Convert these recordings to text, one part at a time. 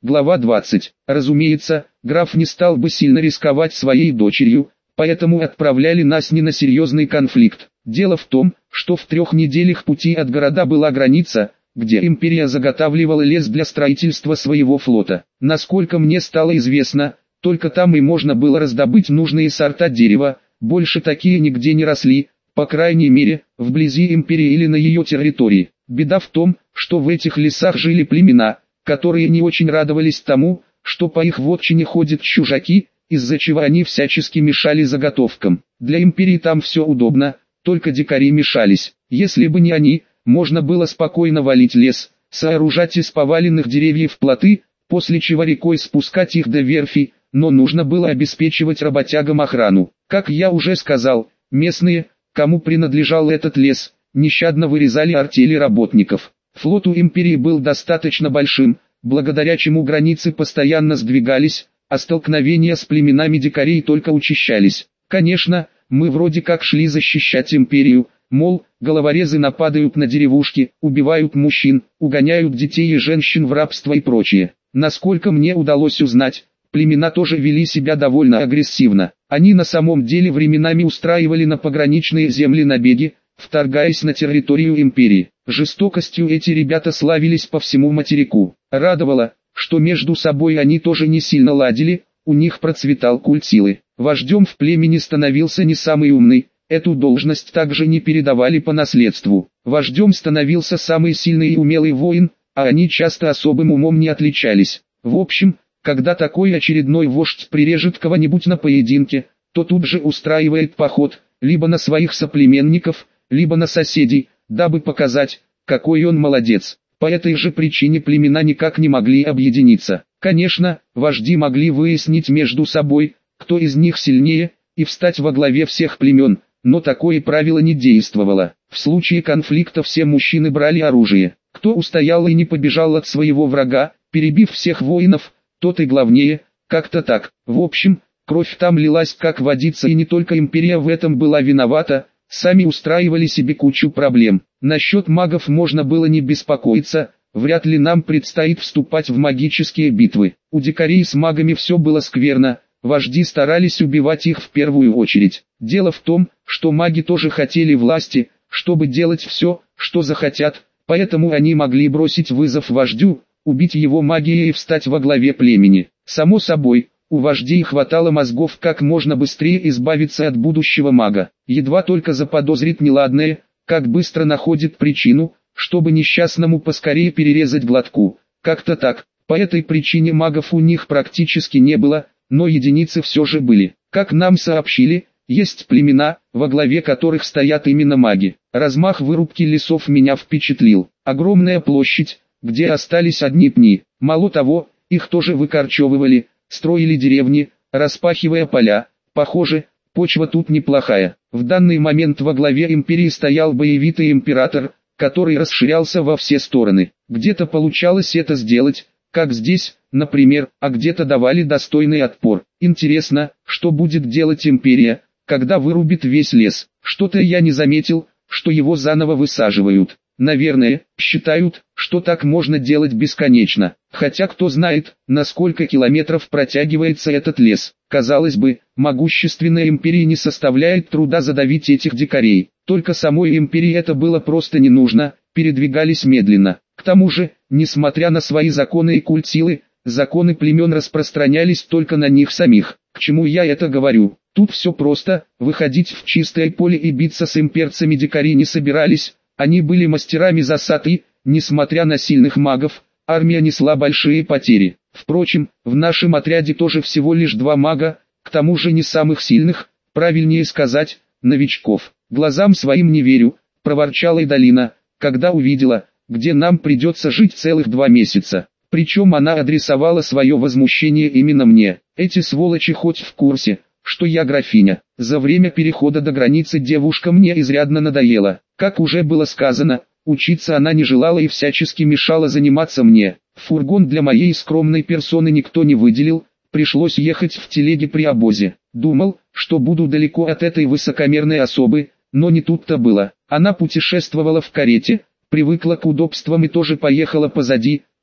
Глава 20. Разумеется, граф не стал бы сильно рисковать своей дочерью, поэтому отправляли нас не на серьезный конфликт. Дело в том, что в 3 неделях пути от города была граница, где империя заготавливала лес для строительства своего флота. Насколько мне стало известно, только там и можно было раздобыть нужные сорта дерева, больше такие нигде не росли, по крайней мере, вблизи империи или на ее территории. Беда в том, что в этих лесах жили племена, которые не очень радовались тому, что по их вотчине ходят чужаки, из-за чего они всячески мешали заготовкам. Для империи там все удобно, только дикари мешались. Если бы не они, можно было спокойно валить лес, сооружать из поваленных деревьев плоты, после чего рекой спускать их до верфи, но нужно было обеспечивать работягам охрану. Как я уже сказал, местные, кому принадлежал этот лес, нещадно вырезали артели работников. Флот у империи был достаточно большим, благодаря чему границы постоянно сдвигались, а столкновения с племенами дикарей только учащались. Конечно, мы вроде как шли защищать империю, мол, головорезы нападают на деревушки, убивают мужчин, угоняют детей и женщин в рабство и прочее. Насколько мне удалось узнать, племена тоже вели себя довольно агрессивно. Они на самом деле временами устраивали на пограничные земли набеги, вторгаясь на территорию империи. Жестокостью эти ребята славились по всему материку. Радовало, что между собой они тоже не сильно ладили, у них процветал культ силы. Вождем в племени становился не самый умный, эту должность также не передавали по наследству. Вождем становился самый сильный и умелый воин, а они часто особым умом не отличались. В общем, когда такой очередной вождь прирежет кого-нибудь на поединке, то тут же устраивает поход, либо на своих соплеменников, либо на соседей, дабы показать, какой он молодец. По этой же причине племена никак не могли объединиться. Конечно, вожди могли выяснить между собой, кто из них сильнее, и встать во главе всех племен, но такое правило не действовало. В случае конфликта все мужчины брали оружие. Кто устоял и не побежал от своего врага, перебив всех воинов, тот и главнее, как-то так. В общем, кровь там лилась как водица, и не только империя в этом была виновата, сами устраивали себе кучу проблем. Насчет магов можно было не беспокоиться, вряд ли нам предстоит вступать в магические битвы. У дикарей с магами все было скверно, вожди старались убивать их в первую очередь. Дело в том, что маги тоже хотели власти, чтобы делать все, что захотят, поэтому они могли бросить вызов вождю, убить его магией и встать во главе племени. Само собой, у вождей хватало мозгов как можно быстрее избавиться от будущего мага. Едва только заподозрит неладное, как быстро находит причину, чтобы несчастному поскорее перерезать глотку. Как-то так. По этой причине магов у них практически не было, но единицы все же были. Как нам сообщили, есть племена, во главе которых стоят именно маги. Размах вырубки лесов меня впечатлил. Огромная площадь, где остались одни пни. Мало того, их тоже выкорчевывали, строили деревни, распахивая поля. Похоже, почва тут неплохая. В данный момент во главе империи стоял боевитый император, который расширялся во все стороны. Где-то получалось это сделать, как здесь, например, а где-то давали достойный отпор. Интересно, что будет делать империя, когда вырубит весь лес. Что-то я не заметил, что его заново высаживают. Наверное, считают, что так можно делать бесконечно. Хотя кто знает, на сколько километров протягивается этот лес. Казалось бы, могущественная империя не составляет труда задавить этих дикарей. Только самой империи это было просто не нужно, передвигались медленно. К тому же, несмотря на свои законы и культ силы, законы племен распространялись только на них самих. К чему я это говорю? Тут все просто, выходить в чистое поле и биться с имперцами дикари не собирались. Они были мастерами засад и, несмотря на сильных магов, армия несла большие потери. Впрочем, в нашем отряде тоже всего лишь 2 мага, к тому же не самых сильных, правильнее сказать, новичков. Глазам своим не верю, проворчала Идалина, когда увидела, где нам придется жить целых 2 месяца. Причем она адресовала свое возмущение именно мне. Эти сволочи хоть в курсе, что я графиня. За время перехода до границы девушка мне изрядно надоела. Как уже было сказано, учиться она не желала и всячески мешала заниматься мне. Фургон для моей скромной персоны никто не выделил, пришлось ехать в телеге при обозе. Думал, что буду далеко от этой высокомерной особы, но не тут-то было. Она путешествовала в карете, привыкла к удобствам и тоже поехала позади,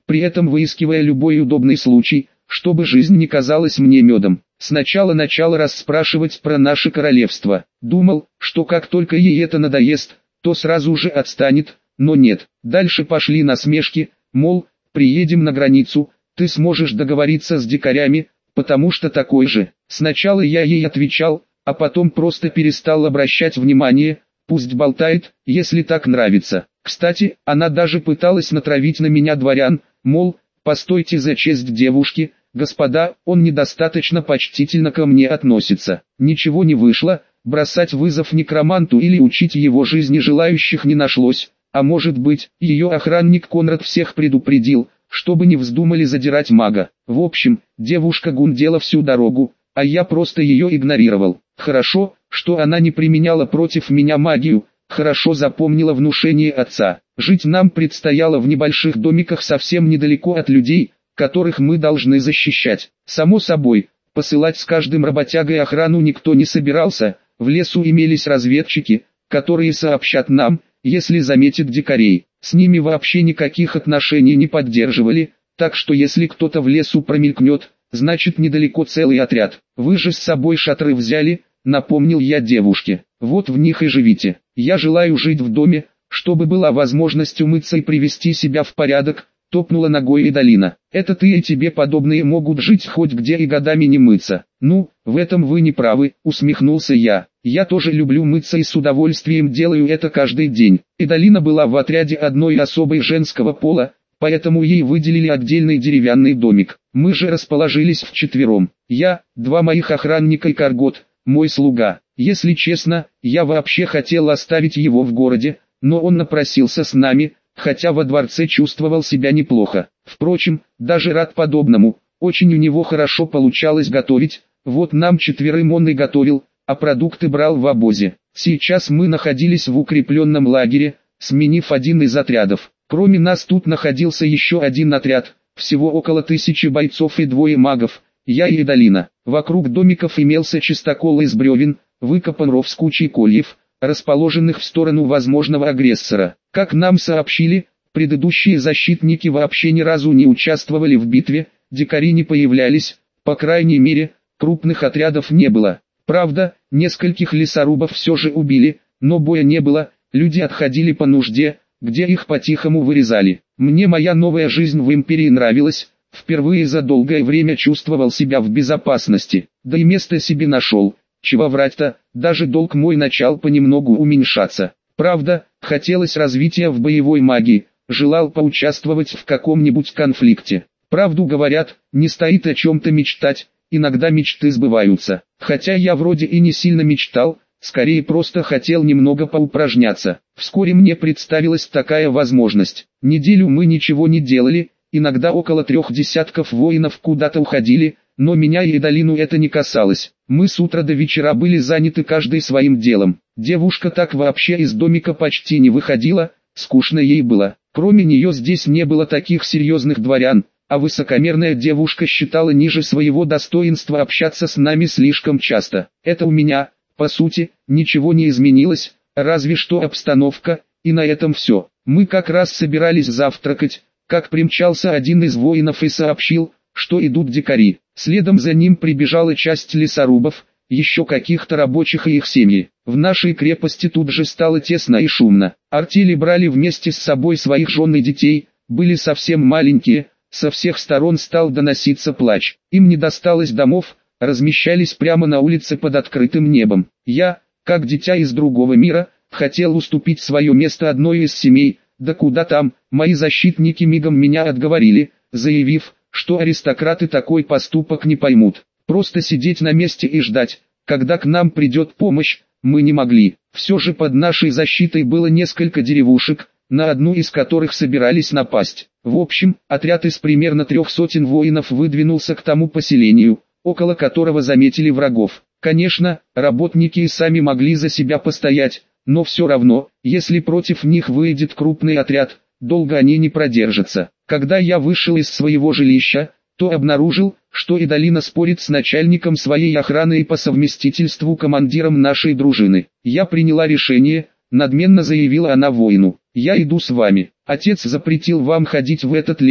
при этом выискивая любой удобный случай, чтобы жизнь не казалась мне медом. Сначала начала расспрашивать про наше королевство. Думал, что как только ей это надоест, то сразу же отстанет, но нет. Дальше пошли насмешки, мол, приедем на границу, ты сможешь договориться с дикарями, потому что такой же. Сначала я ей отвечал, а потом просто перестал обращать внимание, пусть болтает, если так нравится. Кстати, она даже пыталась натравить на меня дворян, мол, постойте за честь девушки, господа, он недостаточно почтительно ко мне относится. Ничего не вышло, бросать вызов некроманту или учить его жизни желающих не нашлось, а может быть, ее охранник Конрад всех предупредил, чтобы не вздумали задирать мага. В общем, девушка гундела всю дорогу, а я просто ее игнорировал. Хорошо, что она не применяла против меня магию, хорошо запомнила внушение отца. Жить нам предстояло в небольших домиках совсем недалеко от людей, которых мы должны защищать. Само собой, посылать с каждым работягой охрану никто не собирался, в лесу имелись разведчики, которые сообщат нам, если заметят дикарей. С ними вообще никаких отношений не поддерживали, так что если кто-то в лесу промелькнет, значит недалеко целый отряд. Вы же с собой шатры взяли, напомнил я девушке. Вот в них и живите. Я желаю жить в доме, чтобы была возможность умыться и привести себя в порядок, топнула ногой Идалина. Это ты и тебе подобные могут жить хоть где и годами не мыться. Ну, в этом вы не правы, усмехнулся я. Я тоже люблю мыться и с удовольствием делаю это каждый день. Идалина была в отряде одной особой женского пола, поэтому ей выделили отдельный деревянный домик. Мы же расположились вчетвером. Я, два моих охранника и Каргот, мой слуга. Если честно, я вообще хотел оставить его в городе, но он напросился с нами, хотя во дворце чувствовал себя неплохо. Впрочем, даже рад подобному, очень у него хорошо получалось готовить, вот нам четверым он и готовил, а продукты брал в обозе. Сейчас мы находились в укрепленном лагере, сменив один из отрядов. Кроме нас тут находился еще один отряд, всего около 1000 бойцов и 2 магов, я и Идалина. Вокруг домиков имелся чистокол из бревен, выкопан ров с кучей кольев, расположенных в сторону возможного агрессора. Как нам сообщили, предыдущие защитники вообще ни разу не участвовали в битве, дикари не появлялись, по крайней мере, крупных отрядов не было. Правда, нескольких лесорубов все же убили, но боя не было, люди отходили по нужде, где их по-тихому вырезали. Мне моя новая жизнь в империи нравилась, впервые за долгое время чувствовал себя в безопасности, да и место себе нашел. Чего врать-то, даже долг мой начал понемногу уменьшаться. Правда, хотелось развития в боевой магии, желал поучаствовать в каком-нибудь конфликте. Правду говорят, не стоит о чем-то мечтать, иногда мечты сбываются. Хотя я вроде и не сильно мечтал, скорее просто хотел немного поупражняться. Вскоре мне представилась такая возможность. Неделю мы ничего не делали, иногда около 3 десятков воинов куда-то уходили, но меня и Идалину это не касалось. Мы с утра до вечера были заняты каждый своим делом. Девушка так вообще из домика почти не выходила, скучно ей было. Кроме нее здесь не было таких серьезных дворян, а высокомерная девушка считала ниже своего достоинства общаться с нами слишком часто. Это у меня, по сути, ничего не изменилось, разве что обстановка, и на этом все. Мы как раз собирались завтракать, как примчался один из воинов и сообщил, что идут дикари. Следом за ним прибежала часть лесорубов, еще каких-то рабочих и их семьи. В нашей крепости тут же стало тесно и шумно. Артели брали вместе с собой своих жен и детей, были совсем маленькие, со всех сторон стал доноситься плач. Им не досталось домов, размещались прямо на улице под открытым небом. Я, как дитя из другого мира, хотел уступить свое место одной из семей, да куда там, мои защитники мигом меня отговорили, заявив, что аристократы такой поступок не поймут. Просто сидеть на месте и ждать, когда к нам придет помощь, мы не могли. Все же под нашей защитой было несколько деревушек, на одну из которых собирались напасть. В общем, отряд из примерно 300 воинов выдвинулся к тому поселению, около которого заметили врагов. Конечно, работники и сами могли за себя постоять, но все равно, если против них выйдет крупный отряд, долго они не продержатся. Когда я вышел из своего жилища, то обнаружил, что Идалина спорит с начальником своей охраны и по совместительству командиром нашей дружины. Я приняла решение, надменно заявила она воину. Я иду с вами. Отец запретил вам ходить в этот лес,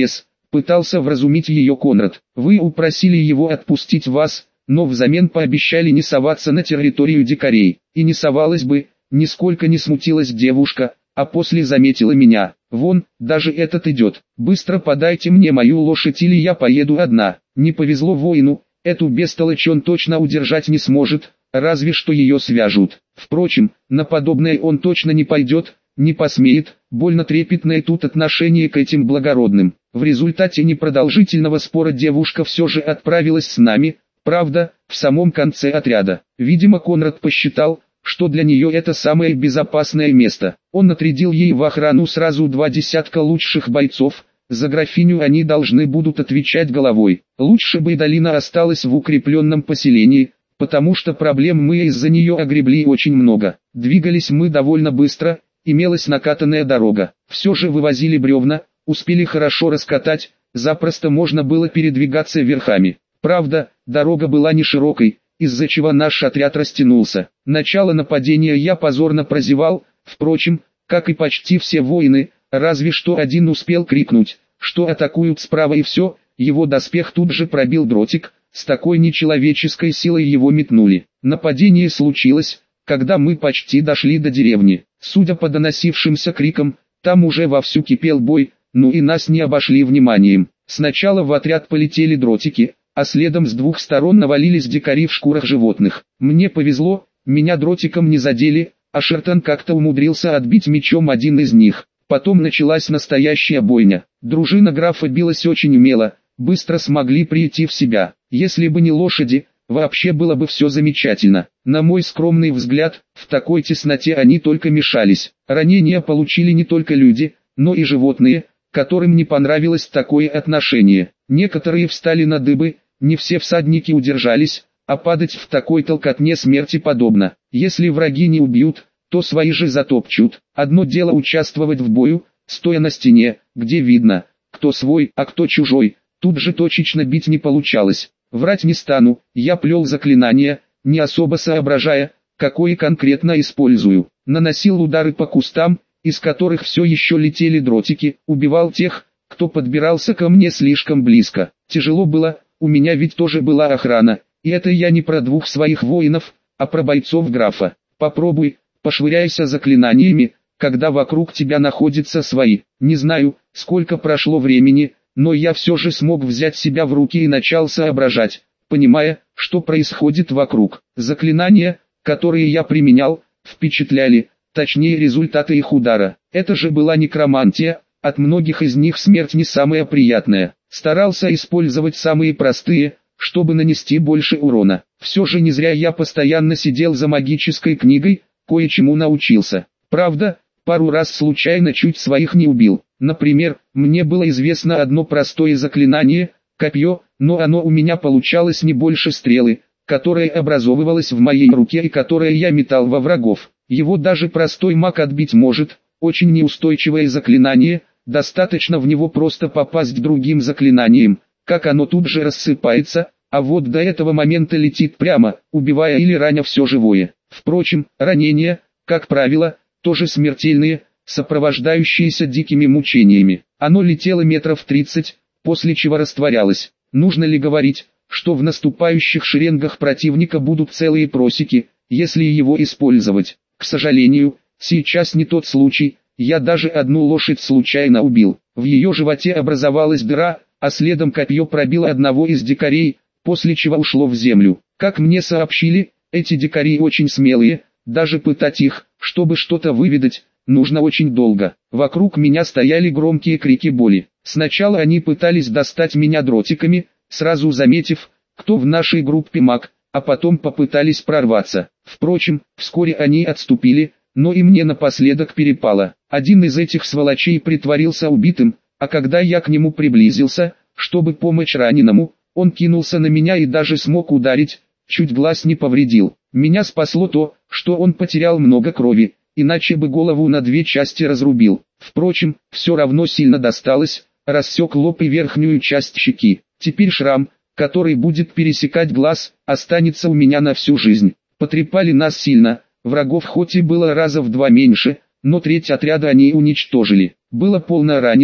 Пытался вразумить ее Конрад. Вы упросили его отпустить вас, но взамен пообещали не соваться на территорию дикарей. И не совалась бы, нисколько не смутилась девушка, а после заметила меня. Вон, даже этот идет. Быстро подайте мне мою лошадь или я поеду одна. Не повезло воину, эту бестолочь он точно удержать не сможет, разве что ее свяжут. Впрочем, на подобное он точно не пойдет, не посмеет, больно трепетное тут отношение к этим благородным. В результате непродолжительного спора девушка все же отправилась с нами, правда, в самом конце отряда. Видимо, Конрад посчитал, что для нее это самое безопасное место. Он отрядил ей в охрану сразу 2 десятка лучших бойцов, за графиню они должны будут отвечать головой. Лучше бы Долина осталась в укрепленном поселении, потому что проблем мы из-за нее огребли очень много. Двигались мы довольно быстро, имелась накатанная дорога. Все же вывозили бревна, успели хорошо раскатать, запросто можно было передвигаться верхами. Правда, дорога была не широкой, из-за чего наш отряд растянулся. Начало нападения я позорно прозевал, впрочем, как и почти все воины, разве что один успел крикнуть, что атакуют справа, и все, его доспех тут же пробил дротик, с такой нечеловеческой силой его метнули. Нападение случилось, когда мы почти дошли до деревни. Судя по доносившимся крикам, там уже вовсю кипел бой, ну и нас не обошли вниманием. Сначала в отряд полетели дротики, а следом с двух сторон навалились дикари в шкурах животных. Мне повезло, меня дротиком не задели, а Шертон как-то умудрился отбить мечом один из них. Потом началась настоящая бойня. Дружина графа билась очень умело, быстро смогли прийти в себя. Если бы не лошади, вообще было бы все замечательно. На мой скромный взгляд, в такой тесноте они только мешались. Ранения получили не только люди, но и животные, которым не понравилось такое отношение. Некоторые встали на дыбы, не все всадники удержались, а падать в такой толкотне смерти подобно. Если враги не убьют, то свои же затопчут. Одно дело участвовать в бою, стоя на стене, где видно, кто свой, а кто чужой. Тут же точечно бить не получалось. Врать не стану, я плел заклинания, не особо соображая, какое конкретно использую. Наносил удары по кустам, из которых все еще летели дротики, убивал тех, кто подбирался ко мне слишком близко. Тяжело было, у меня ведь тоже была охрана, и это я не про 2 своих воинов, а про бойцов графа. Попробуй, пошвыряйся заклинаниями, когда вокруг тебя находятся свои. Не знаю, сколько прошло времени, но я все же смог взять себя в руки и начал соображать, понимая, что происходит вокруг. Заклинания, которые я применял, впечатляли, точнее результаты их удара. Это же была некромантия, от многих из них смерть не самая приятная. Старался использовать самые простые, чтобы нанести больше урона. Все же не зря я постоянно сидел за магической книгой, кое-чему научился. Правда, пару раз случайно чуть своих не убил. Например, мне было известно одно простое заклинание – копье, но оно у меня получалось не больше стрелы, которая образовывалась в моей руке и которая я метал во врагов. Его даже простой маг отбить может, очень неустойчивое заклинание, достаточно в него просто попасть другим заклинанием, как оно тут же рассыпается, а вот до этого момента летит прямо, убивая или раня все живое. Впрочем, ранения, как правило, тоже смертельные, сопровождающиеся дикими мучениями. Оно летело метров 30, после чего растворялось. Нужно ли говорить, что в наступающих шеренгах противника будут целые просеки, если его использовать? К сожалению, сейчас не тот случай, я даже одну лошадь случайно убил. В ее животе образовалась дыра, а следом копье пробило одного из дикарей, после чего ушло в землю. Как мне сообщили, эти дикари очень смелые, даже пытать их, чтобы что-то выведать, нужно очень долго. Вокруг меня стояли громкие крики боли. Сначала они пытались достать меня дротиками, сразу заметив, кто в нашей группе маг, а потом попытались прорваться. Впрочем, вскоре они отступили, но и мне напоследок перепало. Один из этих сволочей притворился убитым, а когда я к нему приблизился, чтобы помочь раненому, он кинулся на меня и даже смог ударить, чуть глаз не повредил. Меня спасло то, что он потерял много крови, иначе бы голову на 2 части разрубил. Впрочем, все равно сильно досталось, рассек лоб и верхнюю часть щеки. Теперь шрам, который будет пересекать глаз, останется у меня на всю жизнь. Потрепали нас сильно, врагов хоть и было раза в 2 меньше, но треть отряда они уничтожили. Было полно раненых,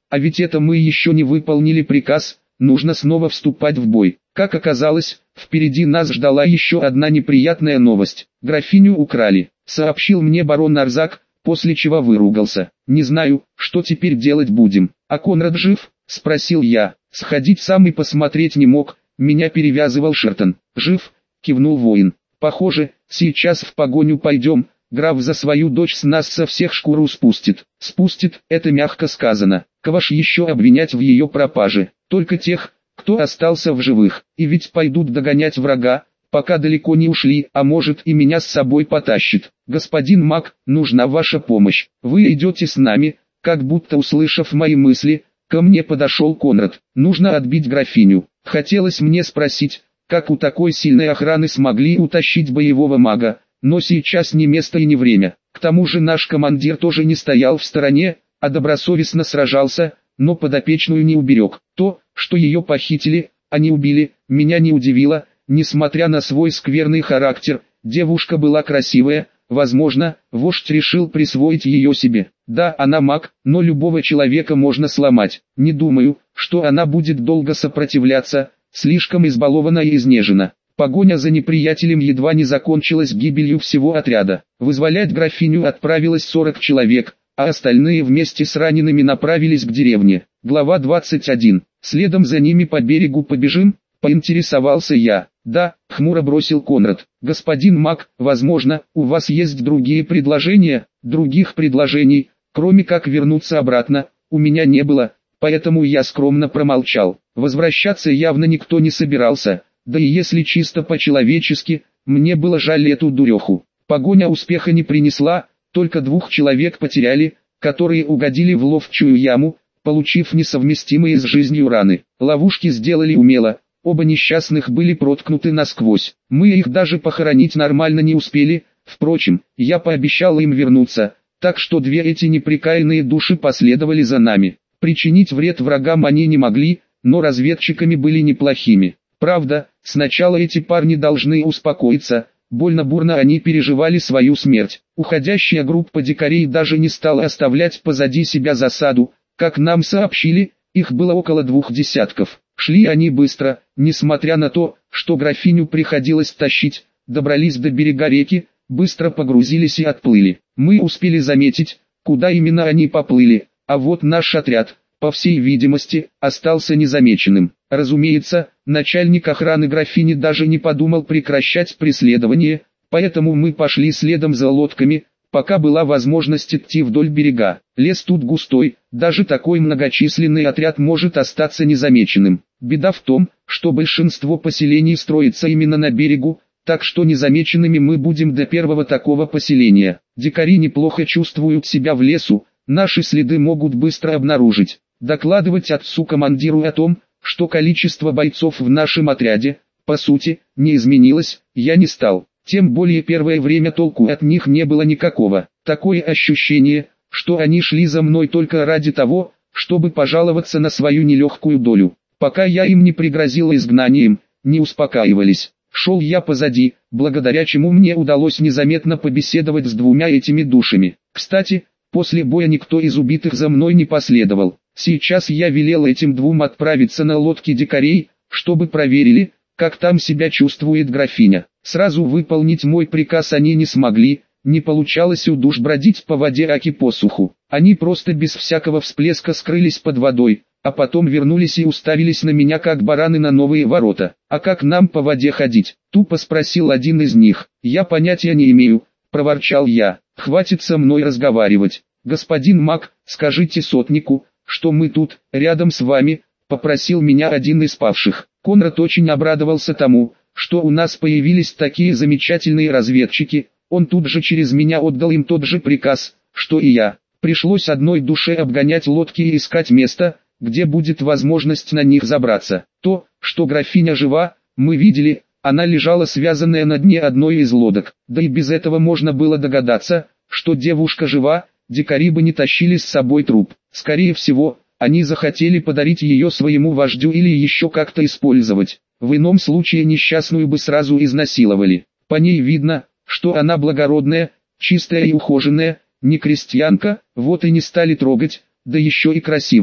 А ведь это мы еще не выполнили приказ, нужно снова вступать в бой. Как оказалось, впереди нас ждала еще одна неприятная новость. Графиню украли, сообщил мне барон Нарзак, после чего выругался. Не знаю, что теперь делать будем. А Конрад жив? Спросил я. Сходить сам и посмотреть не мог, меня перевязывал Шертон. Жив? Кивнул воин. Похоже, сейчас в погоню пойдем. Граф за свою дочь с нас со всех шкуру спустит. Спустит, это мягко сказано. Кого ж еще обвинять в ее пропаже? Только тех, кто остался в живых. И ведь пойдут догонять врага, пока далеко не ушли, а может и меня с собой потащит. Господин маг, нужна ваша помощь. Вы идете с нами. Как будто услышав мои мысли, ко мне подошел Конрад. Нужно отбить графиню. Хотелось мне спросить, как у такой сильной охраны смогли утащить боевого мага. Но сейчас не место и не время. К тому же наш командир тоже не стоял в стороне, а добросовестно сражался, но подопечную не уберег. То, что ее похитили, а не убили, меня не удивило. Несмотря на свой скверный характер, девушка была красивая. Возможно, вождь решил присвоить ее себе. Да, она маг, но любого человека можно сломать. Не думаю, что она будет долго сопротивляться, слишком избалована и изнежена. Погоня за неприятелем едва не закончилась гибелью всего отряда. Вызволять графиню отправилось 40 человек, а остальные вместе с ранеными направились к деревне. Глава 21. Следом за ними по берегу побежим? Поинтересовался я. Да, хмуро бросил Конрад. Господин маг, возможно, у вас есть другие предложения? Других предложений, кроме как вернуться обратно, у меня не было, поэтому я скромно промолчал. Возвращаться явно никто не собирался. Да и если чисто по-человечески, мне было жаль эту дуреху. Погоня успеха не принесла, только 2 человек потеряли, которые угодили в ловчую яму, получив несовместимые с жизнью раны. Ловушки сделали умело, оба несчастных были проткнуты насквозь. Мы их даже похоронить нормально не успели, впрочем, я пообещал им вернуться, так что 2 эти неприкаянные души последовали за нами. Причинить вред врагам они не могли, но разведчиками были неплохими. Правда, сначала эти парни должны успокоиться, больно бурно они переживали свою смерть. Уходящая группа дикарей даже не стала оставлять позади себя засаду, как нам сообщили, их было около 2 десятков. Шли они быстро, несмотря на то, что графиню приходилось тащить, добрались до берега реки, быстро погрузились и отплыли. Мы успели заметить, куда именно они поплыли, а вот наш отряд, по всей видимости, остался незамеченным. Разумеется, начальник охраны графини даже не подумал прекращать преследование, поэтому мы пошли следом за лодками, пока была возможность идти вдоль берега. Лес тут густой, даже такой многочисленный отряд может остаться незамеченным. Беда в том, что большинство поселений строится именно на берегу, так что незамеченными мы будем до первого такого поселения. Дикари неплохо чувствуют себя в лесу, наши следы могут быстро обнаружить. Докладывать отцу-командиру о том, что количество бойцов в нашем отряде, по сути, не изменилось, я не стал. Тем более первое время толку от них не было никакого. Такое ощущение, что они шли за мной только ради того, чтобы пожаловаться на свою нелегкую долю. Пока я им не пригрозил изгнанием, не успокаивались. Шел я позади, благодаря чему мне удалось незаметно побеседовать с 2 этими душами. Кстати, после боя никто из убитых за мной не последовал. Сейчас я велел этим 2 отправиться на лодке дикарей, чтобы проверили, как там себя чувствует графиня. Сразу выполнить мой приказ они не смогли, не получалось у душ бродить по воде аки по суху. Они просто без всякого всплеска скрылись под водой, а потом вернулись и уставились на меня как бараны на новые ворота. «А как нам по воде ходить?» — тупо спросил один из них. «Я понятия не имею», — проворчал я. «Хватит со мной разговаривать. Господин маг, скажите сотнику, что мы тут, рядом с вами», — попросил меня один из павших. Конрад очень обрадовался тому, что у нас появились такие замечательные разведчики. Он тут же через меня отдал им тот же приказ, что и я. Пришлось одной душе обгонять лодки и искать место, где будет возможность на них забраться. То, что графиня жива, мы видели, она лежала связанная на дне одной из лодок. Да и без этого можно было догадаться, что девушка жива, дикари бы не тащили с собой труп. Скорее всего, они захотели подарить ее своему вождю или еще как-то использовать. В ином случае несчастную бы сразу изнасиловали. По ней видно, что она благородная, чистая и ухоженная, не крестьянка, вот и не стали трогать, да еще и красивая.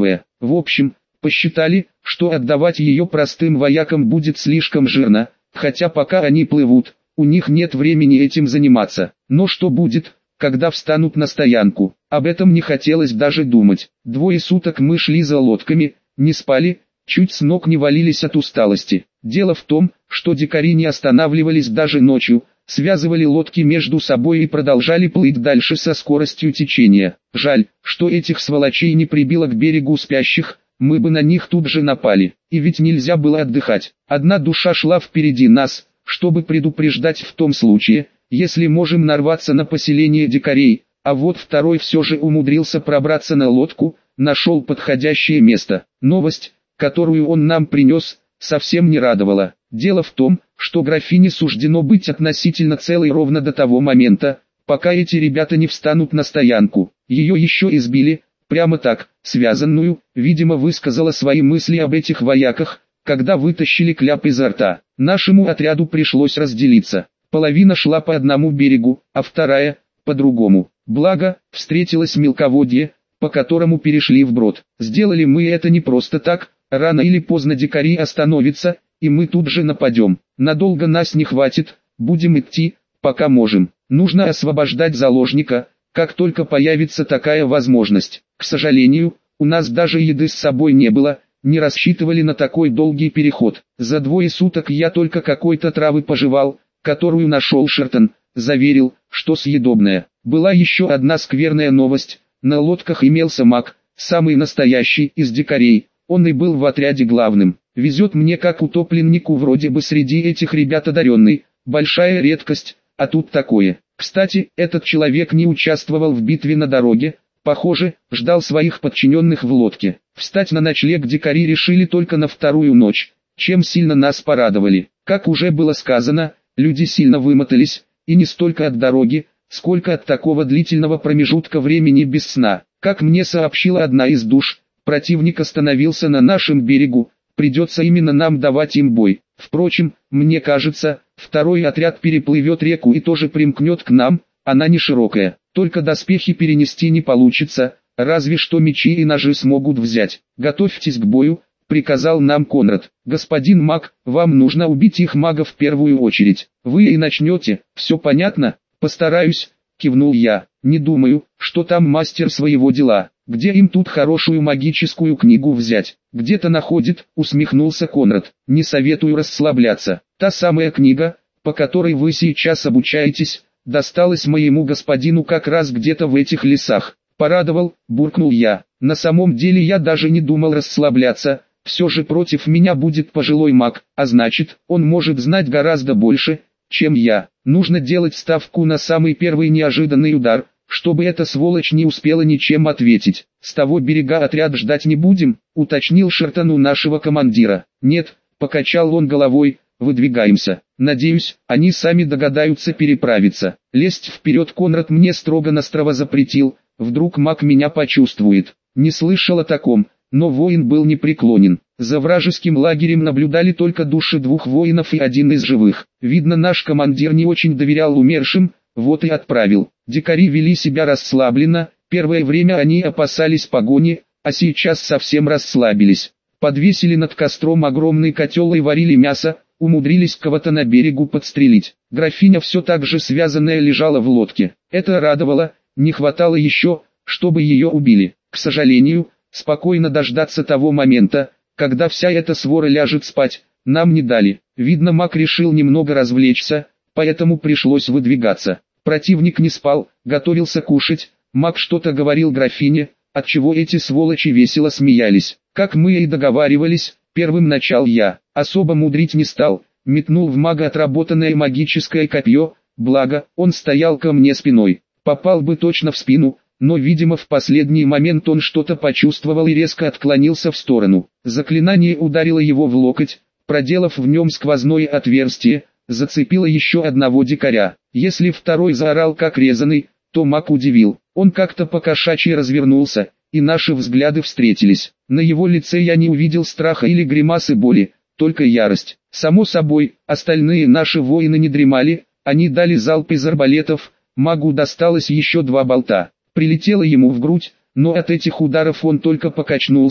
В общем, посчитали, что отдавать ее простым воякам будет слишком жирно, хотя пока они плывут, у них нет времени этим заниматься. Но что будет, когда встанут на стоянку? Об этом не хотелось даже думать. 2 суток мы шли за лодками, не спали, чуть с ног не валились от усталости. Дело в том, что дикари не останавливались даже ночью, связывали лодки между собой и продолжали плыть дальше со скоростью течения. Жаль, что этих сволочей не прибило к берегу спящих, мы бы на них тут же напали. И ведь нельзя было отдыхать. Одна душа шла впереди нас, чтобы предупреждать в том случае, если можем нарваться на поселение дикарей, а вот второй все же умудрился пробраться на лодку, нашел подходящее место. Новость, которую он нам принес, совсем не радовала. Дело в том, что графине суждено быть относительно целой ровно до того момента, пока эти ребята не встанут на стоянку. Ее еще избили, прямо так, связанную, видимо, высказала свои мысли об этих вояках, когда вытащили кляп изо рта. Нашему отряду пришлось разделиться. Половина шла по одному берегу, а вторая – по другому. Благо, встретилось мелководье, по которому перешли вброд. Сделали мы это не просто так, рано или поздно дикари остановятся, и мы тут же нападем. Надолго нас не хватит, будем идти, пока можем. Нужно освобождать заложника, как только появится такая возможность. К сожалению, у нас даже еды с собой не было, не рассчитывали на такой долгий переход. За 2 суток я только какой-то травы пожевал, которую нашел Шертон, заверил, что съедобная. Была еще одна скверная новость, на лодках имелся маг, самый настоящий из дикарей, он и был в отряде главным. Везет мне как утопленнику, вроде бы среди этих ребят одаренный, большая редкость, а тут такое. Кстати, этот человек не участвовал в битве на дороге, похоже, ждал своих подчиненных в лодке. Встать на ночлег дикари решили только на 2-ю ночь, чем сильно нас порадовали. Как уже было сказано, люди сильно вымотались, и не столько от дороги, сколько от такого длительного промежутка времени без сна. Как мне сообщила одна из душ, противник остановился на нашем берегу, придется именно нам давать им бой. Впрочем, мне кажется, второй отряд переплывет реку и тоже примкнет к нам, она не широкая. Только доспехи перенести не получится, разве что мечи и ножи смогут взять. Готовьтесь к бою, приказал нам Конрад. Господин маг, вам нужно убить их мага в первую очередь. Вы и начнете, все понятно? Постараюсь, кивнул я. Не думаю, что там мастер своего дела. Где им тут хорошую магическую книгу взять? Где-то находит, усмехнулся Конрад. Не советую расслабляться. Та самая книга, по которой вы сейчас обучаетесь, досталась моему господину как раз где-то в этих лесах. Порадовал, буркнул я. На самом деле я даже не думал расслабляться. Все же против меня будет пожилой маг, а значит, он может знать гораздо больше, чем я. Нужно делать ставку на самый первый неожиданный удар, чтобы эта сволочь не успела ничем ответить. С того берега отряд ждать не будем, уточнил Шертон у нашего командира. Нет, покачал он головой, выдвигаемся. Надеюсь, они сами догадаются переправиться. Лезть вперед Конрад мне строго-настрого запретил, вдруг маг меня почувствует. Не слышал о таком, но воин был непреклонен. За вражеским лагерем наблюдали только души 2 воинов и 1 из живых. Видно, наш командир не очень доверял умершим, вот и отправил. Дикари вели себя расслабленно, первое время они опасались погони, а сейчас совсем расслабились. Подвесили над костром огромный котел и варили мясо, умудрились кого-то на берегу подстрелить. Графиня все так же связанная лежала в лодке. Это радовало, не хватало еще, чтобы ее убили. К сожалению, спокойно дождаться того момента, когда вся эта свора ляжет спать, нам не дали. Видно, маг решил немного развлечься, поэтому пришлось выдвигаться. Противник не спал, готовился кушать, маг что-то говорил графине, отчего эти сволочи весело смеялись. Как мы и договаривались, первым начал я, особо мудрить не стал, метнул в мага отработанное магическое копье, благо, он стоял ко мне спиной. Попал бы точно в спину, но видимо в последний момент он что-то почувствовал и резко отклонился в сторону. Заклинание ударило его в локоть, проделав в нем сквозное отверстие, зацепило еще одного дикаря. Если второй заорал как резаный, то маг удивил. Он как-то по-кошачьи развернулся, и наши взгляды встретились. На его лице я не увидел страха или гримасы боли, только ярость. Само собой, остальные наши воины не дремали, они дали залп из арбалетов, магу досталось еще 2 болта. Прилетело ему в грудь, но от этих ударов он только покачнулся,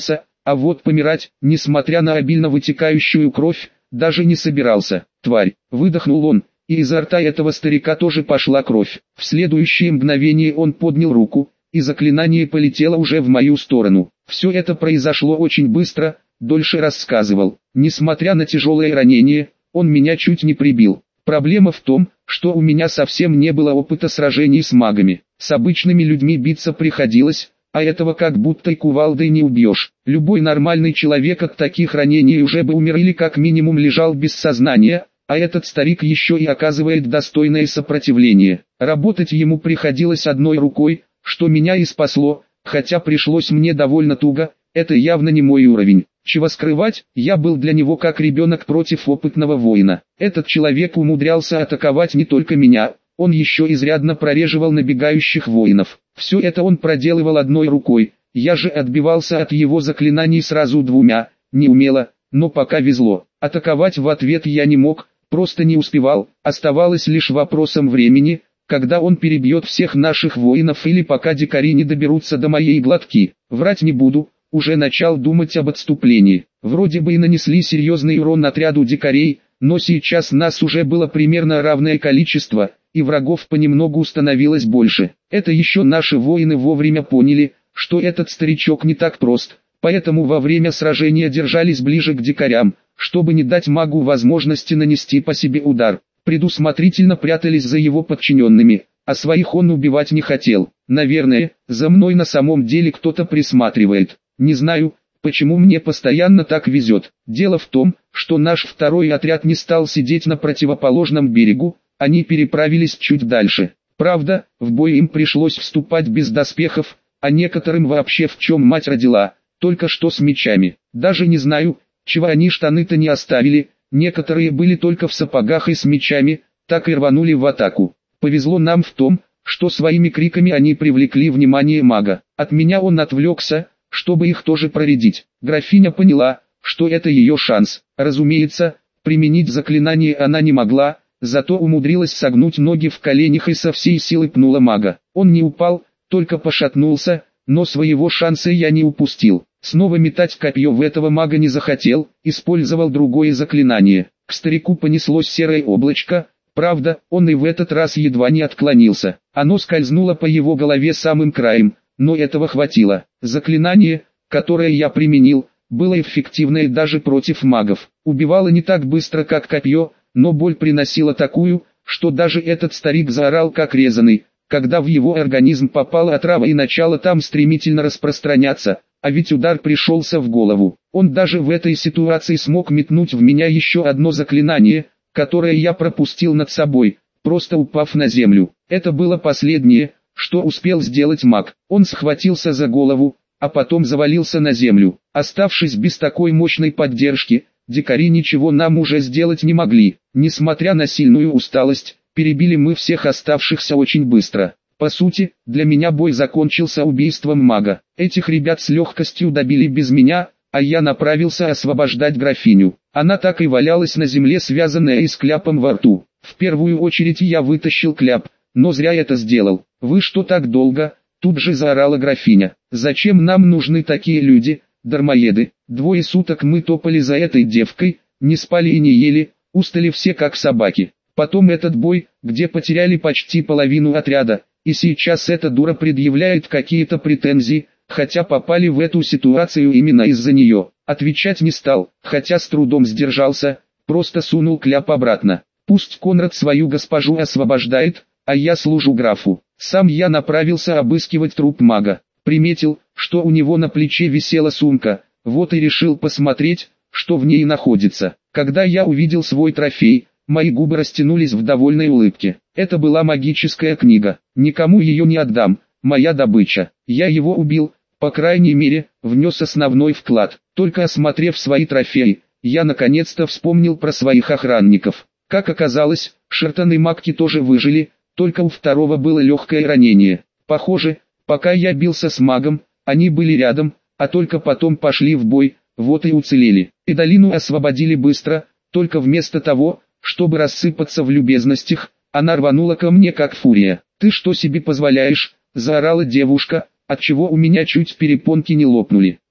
А вот помирать, несмотря на обильно вытекающую кровь, даже не собирался. Тварь, выдохнул он, и изо рта этого старика тоже пошла кровь. В следующее мгновение он поднял руку, и заклинание полетело уже в мою сторону. Все это произошло очень быстро, дольше рассказывал. Несмотря на тяжелое ранение, он меня чуть не прибил. Проблема в том, что у меня совсем не было опыта сражений с магами. С обычными людьми биться приходилось, а этого как будто и кувалдой не убьешь. Любой нормальный человек от таких ранений уже бы умер или как минимум лежал без сознания, а этот старик еще и оказывает достойное сопротивление. Работать ему приходилось одной рукой, что меня и спасло, хотя пришлось мне довольно туго, это явно не мой уровень. Чего скрывать, я был для него как ребенок против опытного воина. Этот человек умудрялся атаковать не только меня, он еще изрядно прореживал набегающих воинов. Все это он проделывал одной рукой, я же отбивался от его заклинаний сразу двумя, неумело, но пока везло. Атаковать в ответ я не мог, просто не успевал, оставалось лишь вопросом времени, когда он перебьет всех наших воинов или пока дикари не доберутся до моей глотки. Врать не буду, уже начал думать об отступлении. Вроде бы и нанесли серьезный урон отряду дикарей, но сейчас нас уже было примерно равное количество, и врагов понемногу становилось больше. Это еще наши воины вовремя поняли, что этот старичок не так прост, поэтому во время сражения держались ближе к дикарям, чтобы не дать магу возможности нанести по себе удар. Предусмотрительно прятались за его подчиненными, а своих он убивать не хотел. Наверное, за мной на самом деле кто-то присматривает. Не знаю, почему мне постоянно так везет. Дело в том, что наш второй отряд не стал сидеть на противоположном берегу, они переправились чуть дальше. Правда, в бой им пришлось вступать без доспехов, а некоторым вообще в чем мать родила, только что с мечами. Даже не знаю, чего они штаны-то не оставили, некоторые были только в сапогах и с мечами, так и рванули в атаку. Повезло нам в том, что своими криками они привлекли внимание мага. От меня он отвлекся, чтобы их тоже проредить. Графиня поняла, что это ее шанс. Разумеется, применить заклинание она не могла, зато умудрилась согнуть ноги в коленях и со всей силы пнула мага. Он не упал, только пошатнулся, но своего шанса я не упустил. Снова метать копье в этого мага не захотел, использовал другое заклинание. К старику понеслось серое облачко, правда, он и в этот раз едва не отклонился. Оно скользнуло по его голове самым краем, но этого хватило. Заклинание, которое я применил, было эффективное даже против магов. Убивало не так быстро, как копье, но боль приносила такую, что даже этот старик заорал как резаный, когда в его организм попала отрава и начала там стремительно распространяться, а ведь удар пришелся в голову. Он даже в этой ситуации смог метнуть в меня еще одно заклинание, которое я пропустил над собой, просто упав на землю. Это было последнее, что успел сделать маг. Он схватился за голову, а потом завалился на землю. Оставшись без такой мощной поддержки, дикари ничего нам уже сделать не могли. Несмотря на сильную усталость, перебили мы всех оставшихся очень быстро. По сути, для меня бой закончился убийством мага. Этих ребят с легкостью добили без меня, а я направился освобождать графиню. Она так и валялась на земле, связанная и с кляпом во рту. В первую очередь я вытащил кляп, но зря это сделал. «Вы что так долго?» — тут же заорала графиня. «Зачем нам нужны такие люди, дармоеды? 2 суток мы топали за этой девкой, не спали и не ели, устали все как собаки. Потом этот бой, где потеряли почти половину отряда, и сейчас эта дура предъявляет какие-то претензии, хотя попали в эту ситуацию именно из-за нее». Отвечать не стал, хотя с трудом сдержался, просто сунул кляп обратно. Пусть Конрад свою госпожу освобождает, а я служу графу. Сам я направился обыскивать труп мага. Приметил, что у него на плече висела сумка, вот и решил посмотреть, что в ней находится. Когда я увидел свой трофей, мои губы растянулись в довольной улыбке. Это была магическая книга. Никому ее не отдам, моя добыча. Я его убил, по крайней мере, внес основной вклад. Только осмотрев свои трофеи, я наконец-то вспомнил про своих охранников. Как оказалось, Шертон и Макки тоже выжили, только у второго было легкое ранение. Похоже, пока я бился с магом, они были рядом, а только потом пошли в бой, вот и уцелели. И долину освободили быстро, только вместо того, чтобы рассыпаться в любезностях, она рванула ко мне как фурия. «Ты что себе позволяешь?» – заорала девушка, отчего у меня чуть перепонки не лопнули.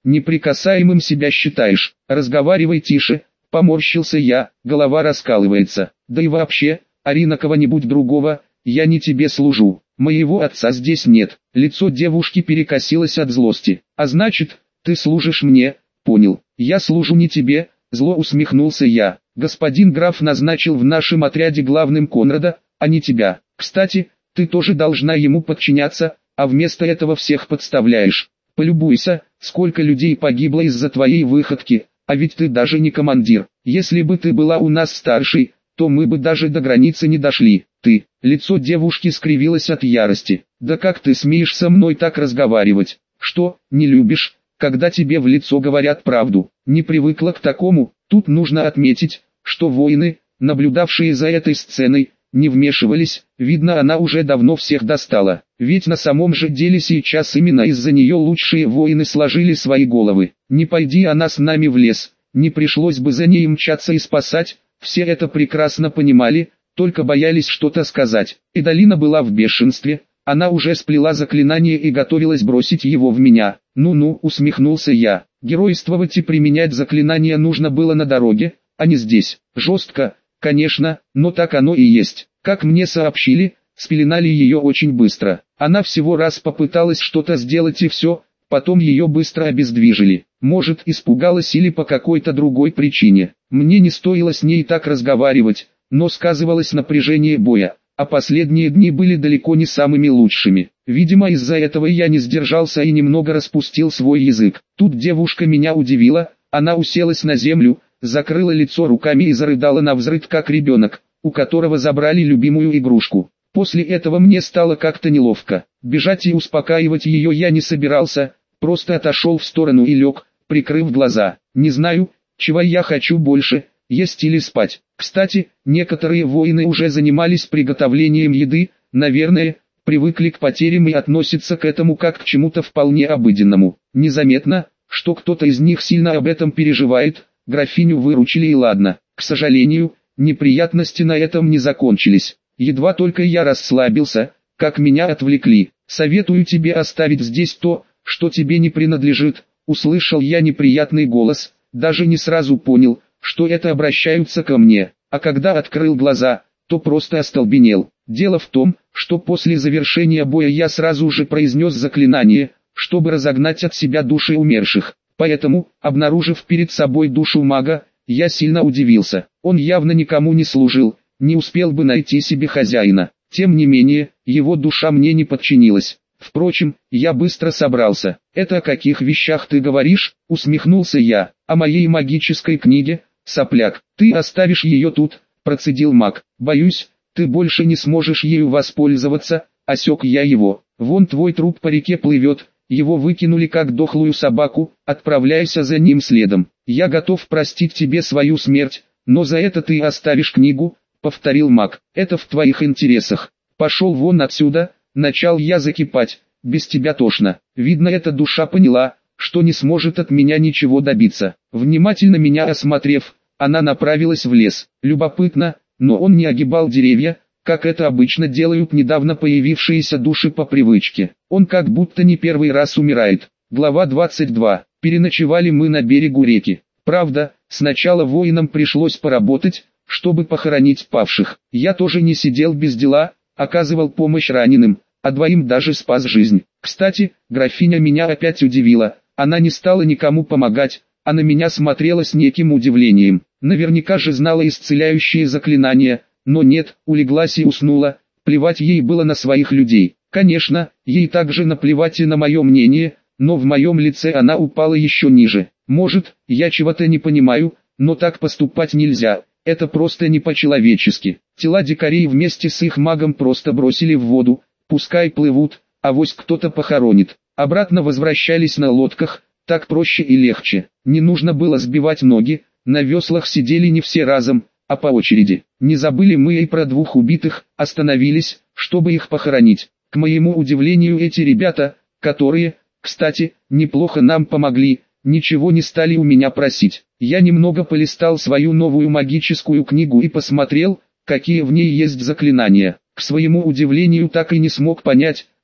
неприкасаемым себя считаешь. Разговаривай тише, поморщился я, голова раскалывается. Да и вообще, Арина кого-нибудь другого, я не тебе служу. Моего отца здесь нет. Лицо девушки перекосилось от злости. А значит, ты служишь мне, понял. Я служу не тебе, зло усмехнулся я. Господин граф назначил в нашем отряде главным Конрада, а не тебя. Кстати, ты тоже должна ему подчиняться, а вместо этого всех подставляешь. Полюбуйся, сколько людей погибло из-за твоей выходки, а ведь ты даже не командир. Если бы ты была у нас старшей, то мы бы даже до границы не дошли. Ты, лицо девушки скривилось от ярости. Да как ты смеешь со мной так разговаривать? Что, не любишь, когда тебе в лицо говорят правду? Не привыкла к такому? Тут нужно отметить, что воины, наблюдавшие за этой сценой, не вмешивались, видно, она уже давно всех достала. Ведь на самом же деле сейчас именно из-за нее лучшие воины сложили свои головы. Не пойди она с нами в лес, не пришлось бы за ней мчаться и спасать, все это прекрасно понимали, только боялись что-то сказать. Эдалина была в бешенстве, она уже сплела заклинание и готовилась бросить его в меня. Ну-ну, усмехнулся я, геройствовать и применять заклинание нужно было на дороге, а не здесь. Жестко, конечно, но так оно и есть. Как мне сообщили, спеленали ее очень быстро. Она всего раз попыталась что-то сделать и все, потом ее быстро обездвижили. Может, испугалась или по какой-то другой причине. Мне не стоило с ней так разговаривать, но сказывалось напряжение боя, а последние дни были далеко не самыми лучшими. Видимо, из-за этого я не сдержался и немного распустил свой язык. Тут девушка меня удивила, она уселась на землю, закрыла лицо руками и зарыдала навзрыд как ребенок, у которого забрали любимую игрушку. После этого мне стало как-то неловко. Бежать и успокаивать ее я не собирался, просто отошел в сторону и лег, прикрыв глаза. Не знаю, чего я хочу больше, есть или спать. Кстати, некоторые воины уже занимались приготовлением еды, наверное, привыкли к потерям и относятся к этому как к чему-то вполне обыденному. Незаметно, что кто-то из них сильно об этом переживает. Графиню выручили и ладно. К сожалению, неприятности на этом не закончились. Едва только я расслабился, как меня отвлекли. «Советую тебе оставить здесь то, что тебе не принадлежит», — услышал я неприятный голос, даже не сразу понял, что это обращаются ко мне, а когда открыл глаза, то просто остолбенел. Дело в том, что после завершения боя я сразу же произнес заклинание, чтобы разогнать от себя души умерших. Поэтому, обнаружив перед собой душу мага, я сильно удивился. Он явно никому не служил, не успел бы найти себе хозяина. Тем не менее, его душа мне не подчинилась. Впрочем, я быстро собрался. «Это о каких вещах ты говоришь?» — усмехнулся я. «О моей магической книге, сопляк. Ты оставишь ее тут», — процедил маг. «Боюсь, ты больше не сможешь ею воспользоваться», — осек я его. «Вон твой труп по реке плывет». Его выкинули как дохлую собаку, отправляйся за ним следом. Я готов простить тебе свою смерть, но за это ты оставишь книгу, повторил маг. Это в твоих интересах. Пошел вон отсюда, начал я закипать, без тебя тошно. Видно, эта душа поняла, что не сможет от меня ничего добиться. Внимательно меня осмотрев, она направилась в лес. Любопытно, но он не огибал деревья, как это обычно делают недавно появившиеся души по привычке. Он как будто не первый раз умирает. Глава 22. Переночевали мы на берегу реки. Правда, сначала воинам пришлось поработать, чтобы похоронить павших. Я тоже не сидел без дела, оказывал помощь раненым, а двоим даже спас жизнь. Кстати, графиня меня опять удивила. Она не стала никому помогать, а на меня смотрела с неким удивлением. Наверняка же знала исцеляющие заклинания. Но нет, улеглась и уснула, плевать ей было на своих людей. Конечно, ей также наплевать и на мое мнение, но в моем лице она упала еще ниже. Может, я чего-то не понимаю, но так поступать нельзя, это просто не по-человечески. Тела дикарей вместе с их магом просто бросили в воду, пускай плывут, авось кто-то похоронит. Обратно возвращались на лодках, так проще и легче. Не нужно было сбивать ноги, на веслах сидели не все разом, а по очереди. Не забыли мы и про двух убитых, остановились, чтобы их похоронить. К моему удивлению, эти ребята, которые, кстати, неплохо нам помогли, ничего не стали у меня просить. Я немного полистал свою новую магическую книгу и посмотрел, какие в ней есть заклинания. К своему удивлению так и не смог понять,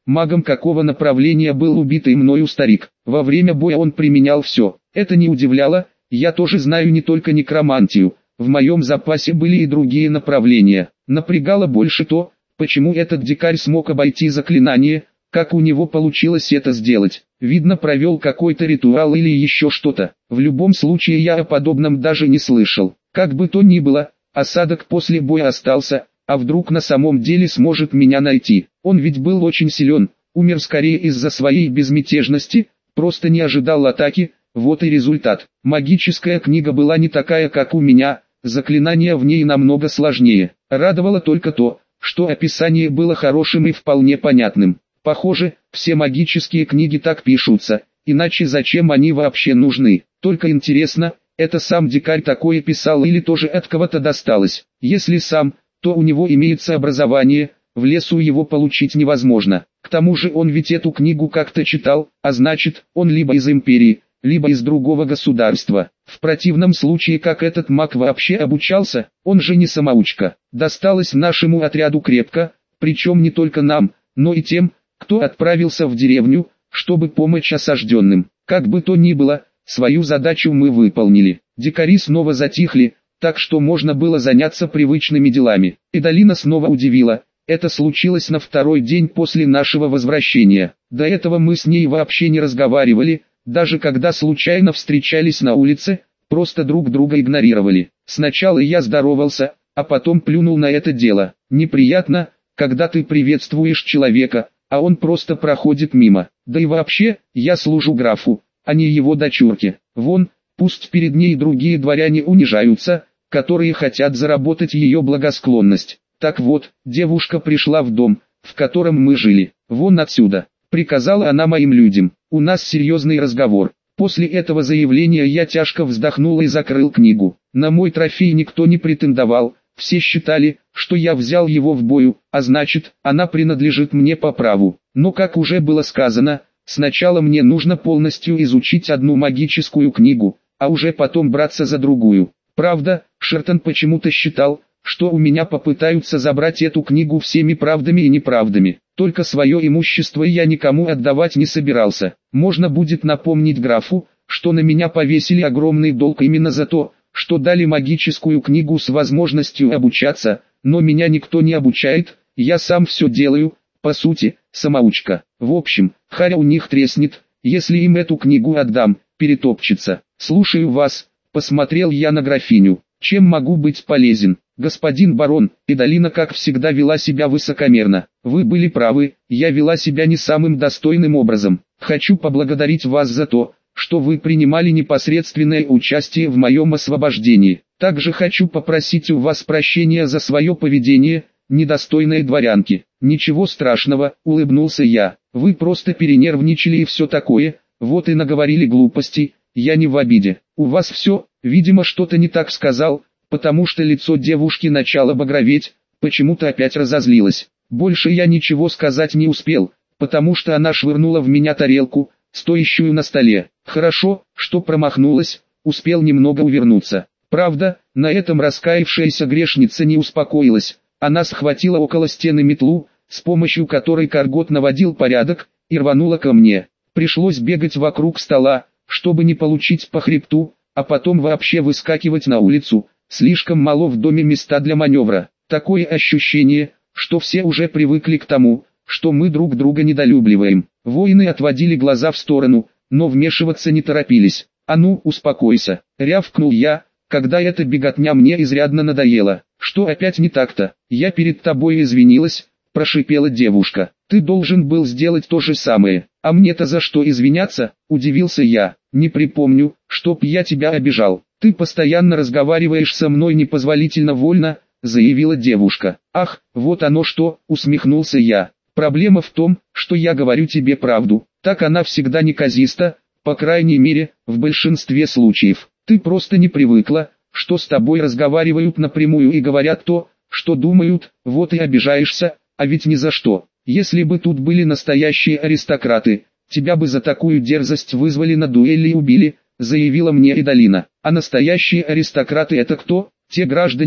магом какого направления был убитый мною старик. Во время боя он применял все. Это не удивляло, я тоже знаю не только некромантию, в моем запасе были и другие направления. Напрягало больше то, почему этот дикарь смог обойти заклинание, как у него получилось это сделать. Видно, провел какой-то ритуал или еще что-то. В любом случае я о подобном даже не слышал. Как бы то ни было, осадок после боя остался, а вдруг на самом деле сможет меня найти. Он ведь был очень силен, умер скорее из-за своей безмятежности, просто не ожидал атаки, вот и результат. Магическая книга была не такая, как у меня, заклинания в ней намного сложнее. Радовало только то, что описание было хорошим и вполне понятным. Похоже, все магические книги так пишутся, иначе зачем они вообще нужны? Только интересно, это сам дикарь такое писал или тоже от кого-то досталось? Если сам, то у него имеется образование, в лесу его получить невозможно. К тому же он ведь эту книгу как-то читал, а значит, он либо из империи, либо из другого государства. В противном случае как этот маг вообще обучался, он же не самоучка. Досталось нашему отряду крепко, причем не только нам, но и тем, кто отправился в деревню, чтобы помочь осажденным. Как бы то ни было, свою задачу мы выполнили. Дикари снова затихли, так что можно было заняться привычными делами. Идалина снова удивила. Это случилось на второй день после нашего возвращения. До этого мы с ней вообще не разговаривали, даже когда случайно встречались на улице, просто друг друга игнорировали. Сначала я здоровался, а потом плюнул на это дело. Неприятно, когда ты приветствуешь человека, а он просто проходит мимо. Да и вообще, я служу графу, а не его дочурке. Вон, пусть перед ней другие дворяне унижаются, которые хотят заработать ее благосклонность. Так вот, девушка пришла в дом, в котором мы жили. Вон отсюда, приказала она моим людям. У нас серьезный разговор. После этого заявления я тяжко вздохнул и закрыл книгу. На мой трофей никто не претендовал. Все считали, что я взял его в бою, а значит, она принадлежит мне по праву. Но как уже было сказано, сначала мне нужно полностью изучить одну магическую книгу, а уже потом браться за другую. Правда, Шертон почему-то считал, что у меня попытаются забрать эту книгу всеми правдами и неправдами. Только свое имущество я никому отдавать не собирался. Можно будет напомнить графу, что на меня повесили огромный долг именно за то, что дали магическую книгу с возможностью обучаться, но меня никто не обучает, я сам все делаю, по сути, самоучка. В общем, харя у них треснет, если им эту книгу отдам, перетопчется. Слушаю вас, посмотрел я на графиню, чем могу быть полезен? Господин барон, Идалина как всегда вела себя высокомерно. Вы были правы, я вела себя не самым достойным образом. Хочу поблагодарить вас за то, что вы принимали непосредственное участие в моем освобождении. Также хочу попросить у вас прощения за свое поведение, недостойное дворянки. Ничего страшного, улыбнулся я. Вы просто перенервничали и все такое, вот и наговорили глупостей, я не в обиде. У вас все, видимо, что-то не так сказал, потому что лицо девушки начало багроветь, почему-то опять разозлилась. Больше я ничего сказать не успел, потому что она швырнула в меня тарелку, стоящую на столе. Хорошо, что промахнулась, успел немного увернуться. Правда, на этом раскаявшаяся грешница не успокоилась. Она схватила около стены метлу, с помощью которой Каргот наводил порядок, и рванула ко мне. Пришлось бегать вокруг стола, чтобы не получить по хребту, а потом вообще выскакивать на улицу. Слишком мало в доме места для маневра. Такое ощущение, что все уже привыкли к тому, что мы друг друга недолюбливаем. Воины отводили глаза в сторону, но вмешиваться не торопились. «А ну, успокойся», — рявкнул я, когда эта беготня мне изрядно надоела. «Что опять не так-то? Я перед тобой извинилась», — прошипела девушка. «Ты должен был сделать то же самое. А мне-то за что извиняться?» — удивился я. «Не припомню, чтоб я тебя обижал. Ты постоянно разговариваешь со мной непозволительно вольно», — заявила девушка. «Ах, вот оно что», — усмехнулся я. «Проблема в том, что я говорю тебе правду. Так она всегда неказиста, по крайней мере, в большинстве случаев. Ты просто не привыкла, что с тобой разговаривают напрямую и говорят то, что думают, вот и обижаешься, а ведь ни за что. Если бы тут были настоящие аристократы, тебя бы за такую дерзость вызвали на дуэль и убили», — заявила мне Идалина. «А настоящие аристократы это кто? Те граждане,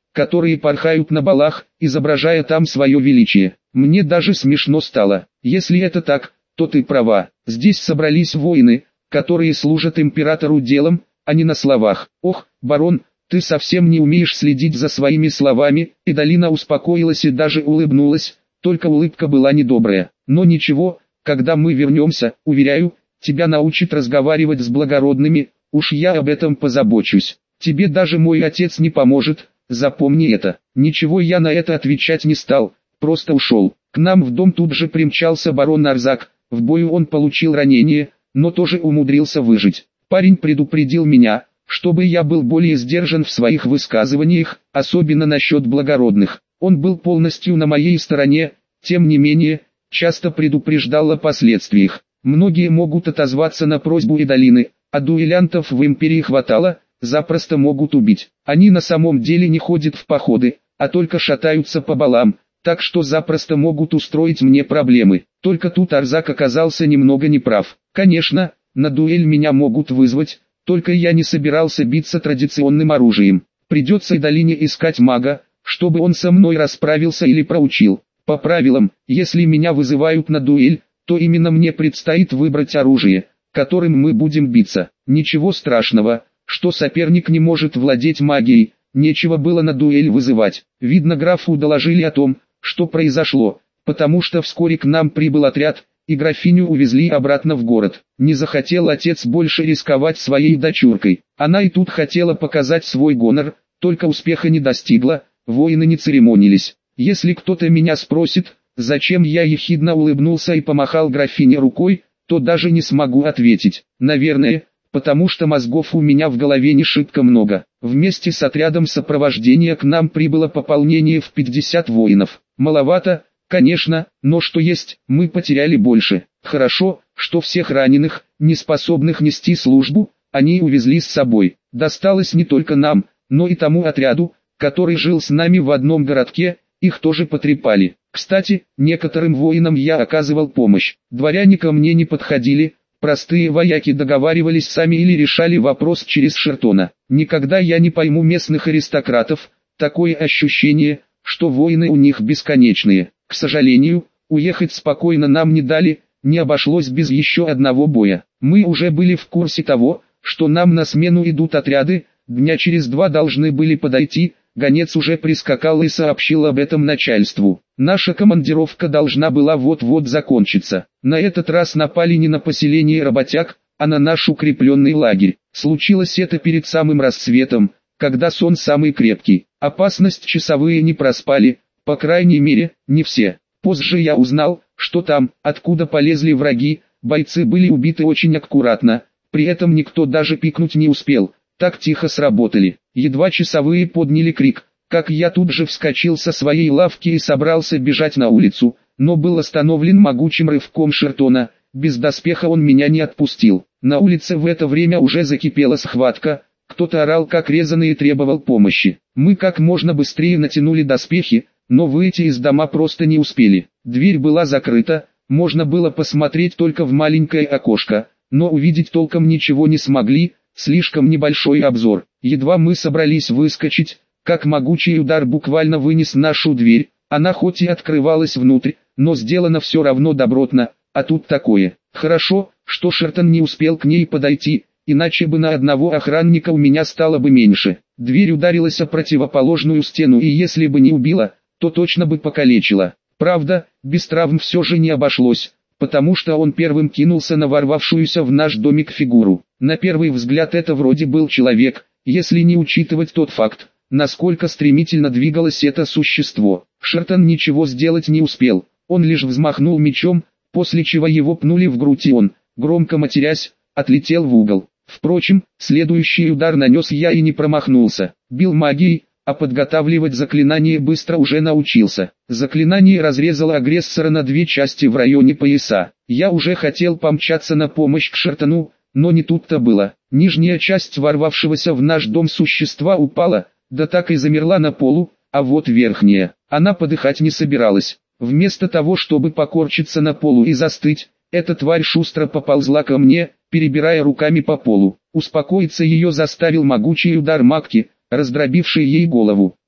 которые порхают на балах, изображая там свое величие. Мне даже смешно стало. Если это так, то ты права. Здесь собрались воины, которые служат императору делом, а не на словах. Ох, барон, ты совсем не умеешь следить за своими словами. Идалина успокоилась и даже улыбнулась, только улыбка была недобрая. Но ничего, когда мы вернемся, уверяю, тебя научат разговаривать с благородными, уж я об этом позабочусь. Тебе даже мой отец не поможет, запомни это. Ничего я на это отвечать не стал, просто ушел. К нам в дом тут же примчался барон Нарзак, в бою он получил ранение, но тоже умудрился выжить. Парень предупредил меня, чтобы я был более сдержан в своих высказываниях, особенно насчет благородных. Он был полностью на моей стороне, тем не менее, часто предупреждал о последствиях. Многие могут отозваться на просьбу Идалины, а дуэлянтов в империи хватало, запросто могут убить. Они на самом деле не ходят в походы, а только шатаются по балам, так что запросто могут устроить мне проблемы. Только тут Арзак оказался немного неправ. Конечно, на дуэль меня могут вызвать, только я не собирался биться традиционным оружием. Придется Идалине искать мага, чтобы он со мной расправился или проучил. По правилам, если меня вызывают на дуэль, то именно мне предстоит выбрать оружие, которым мы будем биться. Ничего страшного, что соперник не может владеть магией, нечего было на дуэль вызывать. Видно, графу доложили о том, что произошло, потому что вскоре к нам прибыл отряд, и графиню увезли обратно в город. Не захотел отец больше рисковать своей дочуркой. Она и тут хотела показать свой гонор, только успеха не достигла, воины не церемонились. Если кто-то меня спросит, зачем я ехидно улыбнулся и помахал графине рукой, то даже не смогу ответить. Наверное, потому что мозгов у меня в голове не шибко много. Вместе с отрядом сопровождения к нам прибыло пополнение в 50 воинов. Маловато, конечно, но что есть, мы потеряли больше. Хорошо, что всех раненых, не способных нести службу, они увезли с собой. Досталось не только нам, но и тому отряду, который жил с нами в одном городке, их тоже потрепали. Кстати, некоторым воинам я оказывал помощь. Дворяне ко мне не подходили, простые вояки договаривались сами или решали вопрос через Шертона. Никогда я не пойму местных аристократов, такое ощущение, что воины у них бесконечные. К сожалению, уехать спокойно нам не дали, не обошлось без еще одного боя. Мы уже были в курсе того, что нам на смену идут отряды, дня через два должны были подойти, гонец уже прискакал и сообщил об этом начальству. Наша командировка должна была вот-вот закончиться. На этот раз напали не на поселение работяг, а на наш укрепленный лагерь. Случилось это перед самым рассветом, когда сон самый крепкий. Опасность часовые не проспали, по крайней мере, не все. Позже я узнал, что там, откуда полезли враги, бойцы были убиты очень аккуратно, при этом никто даже пикнуть не успел, так тихо сработали. Едва часовые подняли крик, как я тут же вскочил со своей лавки и собрался бежать на улицу, но был остановлен могучим рывком Шертона, без доспеха он меня не отпустил. На улице в это время уже закипела схватка, кто-то орал как резаный и требовал помощи. Мы как можно быстрее натянули доспехи, но выйти из дома просто не успели. Дверь была закрыта, можно было посмотреть только в маленькое окошко, но увидеть толком ничего не смогли, слишком небольшой обзор. Едва мы собрались выскочить, как могучий удар буквально вынес нашу дверь. Она хоть и открывалась внутрь, но сделано все равно добротно, а тут такое. Хорошо, что Шертон не успел к ней подойти, иначе бы на одного охранника у меня стало бы меньше. Дверь ударилась о противоположную стену и если бы не убила, то точно бы покалечила. Правда, без травм все же не обошлось, потому что он первым кинулся на ворвавшуюся в наш домик фигуру. На первый взгляд это вроде был человек, если не учитывать тот факт, насколько стремительно двигалось это существо. Шертон ничего сделать не успел, он лишь взмахнул мечом, после чего его пнули в грудь и он, громко матерясь, отлетел в угол. Впрочем, следующий удар нанес я и не промахнулся. Бил магией, а подготавливать заклинание быстро уже научился. Заклинание разрезало агрессора на две части в районе пояса. Я уже хотел помчаться на помощь к Шертону, но не тут-то было. Нижняя часть ворвавшегося в наш дом существа упала, да так и замерла на полу, а вот верхняя, она подыхать не собиралась. Вместо того, чтобы покорчиться на полу и застыть, эта тварь шустро поползла ко мне, перебирая руками по полу. Успокоиться ее заставил могучий удар матки, раздробивший ей голову.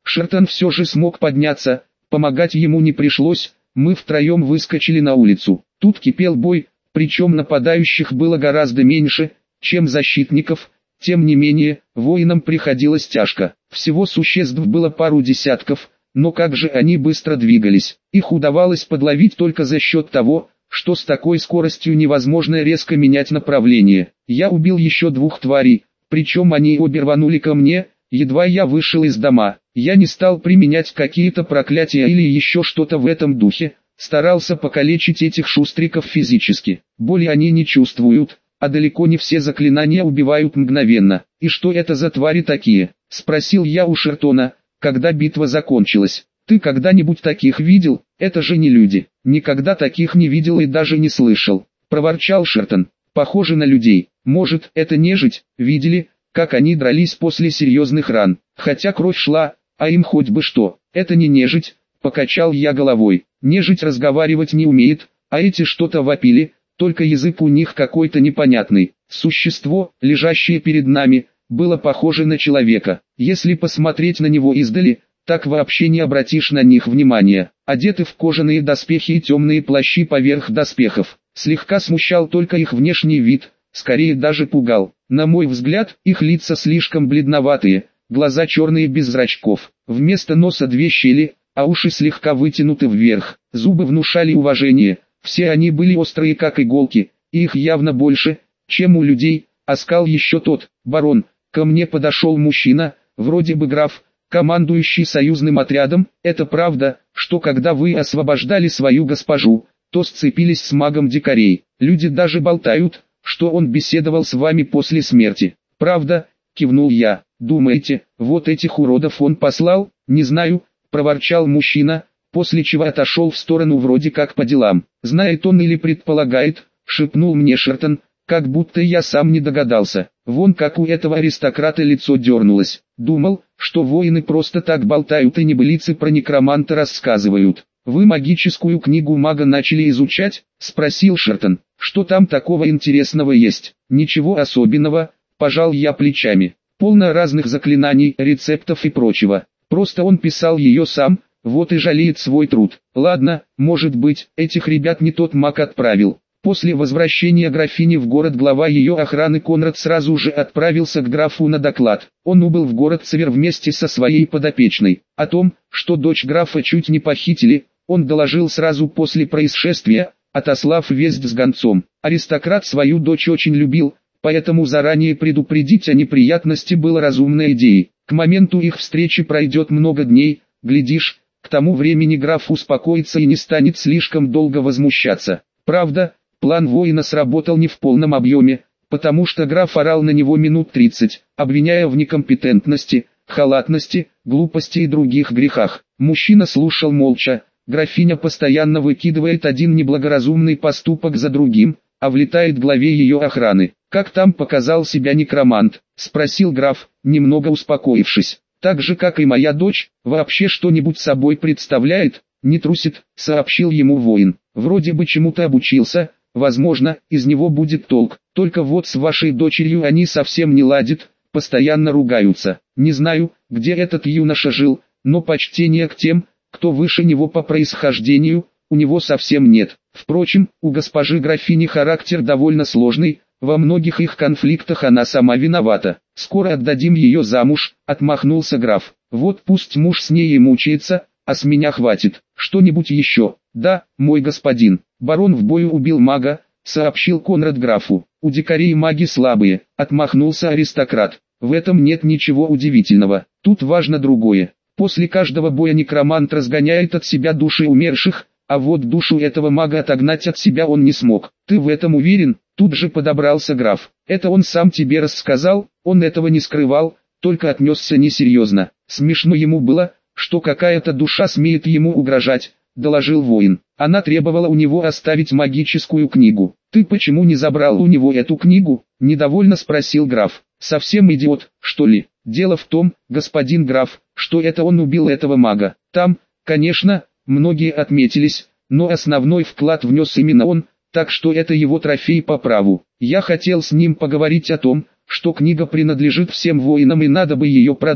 Шертон все же смог подняться, помогать ему не пришлось, мы втроем выскочили на улицу. Тут кипел бой, причем нападающих было гораздо меньше, чем защитников, тем не менее, воинам приходилось тяжко. Всего существ было пару десятков, но как же они быстро двигались. Их удавалось подловить только за счет того, что с такой скоростью невозможно резко менять направление. Я убил еще 2 тварей, причем они обе рванули ко мне, едва я вышел из дома. Я не стал применять какие-то проклятия или еще что-то в этом духе, старался покалечить этих шустриков физически. Боли они не чувствуют, а далеко не все заклинания убивают мгновенно. «И что это за твари такие?» – спросил я у Шертона, когда битва закончилась. «Ты когда-нибудь таких видел? Это же не люди». «Никогда таких не видел и даже не слышал», – проворчал Шертон. «Похоже на людей. Может, это нежить? Видели, как они дрались после серьезных ран? Хотя кровь шла, а им хоть бы что. Это не нежить», – покачал я головой. «Нежить разговаривать не умеет, а эти что-то вопили, только язык у них какой-то непонятный». Существо, лежащее перед нами, было похоже на человека. Если посмотреть на него издали, так вообще не обратишь на них внимания. Одеты в кожаные доспехи и темные плащи поверх доспехов. Слегка смущал только их внешний вид, скорее даже пугал. На мой взгляд, их лица слишком бледноватые, глаза черные без зрачков. Вместо носа 2 щели, а уши слегка вытянуты вверх. Зубы внушали уважение. Все они были острые как иголки, и их явно больше, чем у людей. Оскал еще тот. «Барон». Ко мне подошел мужчина, вроде бы граф, командующий союзным отрядом. «Это правда, что когда вы освобождали свою госпожу, то сцепились с магом дикарей. Люди даже болтают, что он беседовал с вами после смерти». «Правда», кивнул я. «Думаете, вот этих уродов он послал?» «Не знаю», проворчал мужчина, после чего отошел в сторону вроде как по делам. «Знает он или предполагает», шепнул мне Шертон, как будто я сам не догадался. Вон как у этого аристократа лицо дернулось. «Думал, что воины просто так болтают и небылицы про некроманта рассказывают». «Вы магическую книгу мага начали изучать?» – спросил Шертон. «Что там такого интересного есть?» «Ничего особенного», – пожал я плечами. «Полно разных заклинаний, рецептов и прочего. Просто он писал ее сам, вот и жалеет свой труд. Ладно, может быть, этих ребят не тот маг отправил». После возвращения графини в город глава ее охраны Конрад сразу же отправился к графу на доклад. Он убыл в город Цевер вместе со своей подопечной. О том, что дочь графа чуть не похитили, он доложил сразу после происшествия, отослав весть с гонцом. Аристократ свою дочь очень любил, поэтому заранее предупредить о неприятности было разумной идеей. К моменту их встречи пройдет много дней, глядишь, к тому времени граф успокоится и не станет слишком долго возмущаться. Правда, план воина сработал не в полном объеме, потому что граф орал на него минут 30, обвиняя в некомпетентности, халатности, глупости и других грехах. Мужчина слушал молча, графиня постоянно выкидывает один неблагоразумный поступок за другим, а влетает главе ее охраны. «Как там показал себя некромант?» – спросил граф, немного успокоившись. «Так же как и моя дочь, вообще что-нибудь собой представляет?» «Не трусит», – сообщил ему воин. «Вроде бы чему-то обучился. Возможно, из него будет толк, только вот с вашей дочерью они совсем не ладят, постоянно ругаются. Не знаю, где этот юноша жил, но почтения к тем, кто выше него по происхождению, у него совсем нет. Впрочем, у госпожи графини характер довольно сложный, во многих их конфликтах она сама виновата. Скоро отдадим ее замуж», — отмахнулся граф. «Вот пусть муж с ней и мучается, а с меня хватит. Что-нибудь еще?» «Да, мой господин, барон в бою убил мага», — сообщил Конрад графу. «У дикарей маги слабые», — отмахнулся аристократ. «В этом нет ничего удивительного. Тут важно другое. После каждого боя некромант разгоняет от себя души умерших, а вот душу этого мага отогнать от себя он не смог. Ты в этом уверен?» Тут же подобрался граф. «Это он сам тебе рассказал?» Он этого не скрывал, только отнесся несерьезно. Смешно ему было, что какая-то душа смеет ему угрожать, доложил воин. Она требовала у него оставить магическую книгу. «Ты почему не забрал у него эту книгу?» – недовольно спросил граф. «Совсем идиот, что ли? Дело в том, господин граф, что это он убил этого мага. Там, конечно, многие отметились, но основной вклад внес именно он, так что это его трофей по праву. Я хотел с ним поговорить о том, что книга принадлежит всем воинам и надо бы ее продать,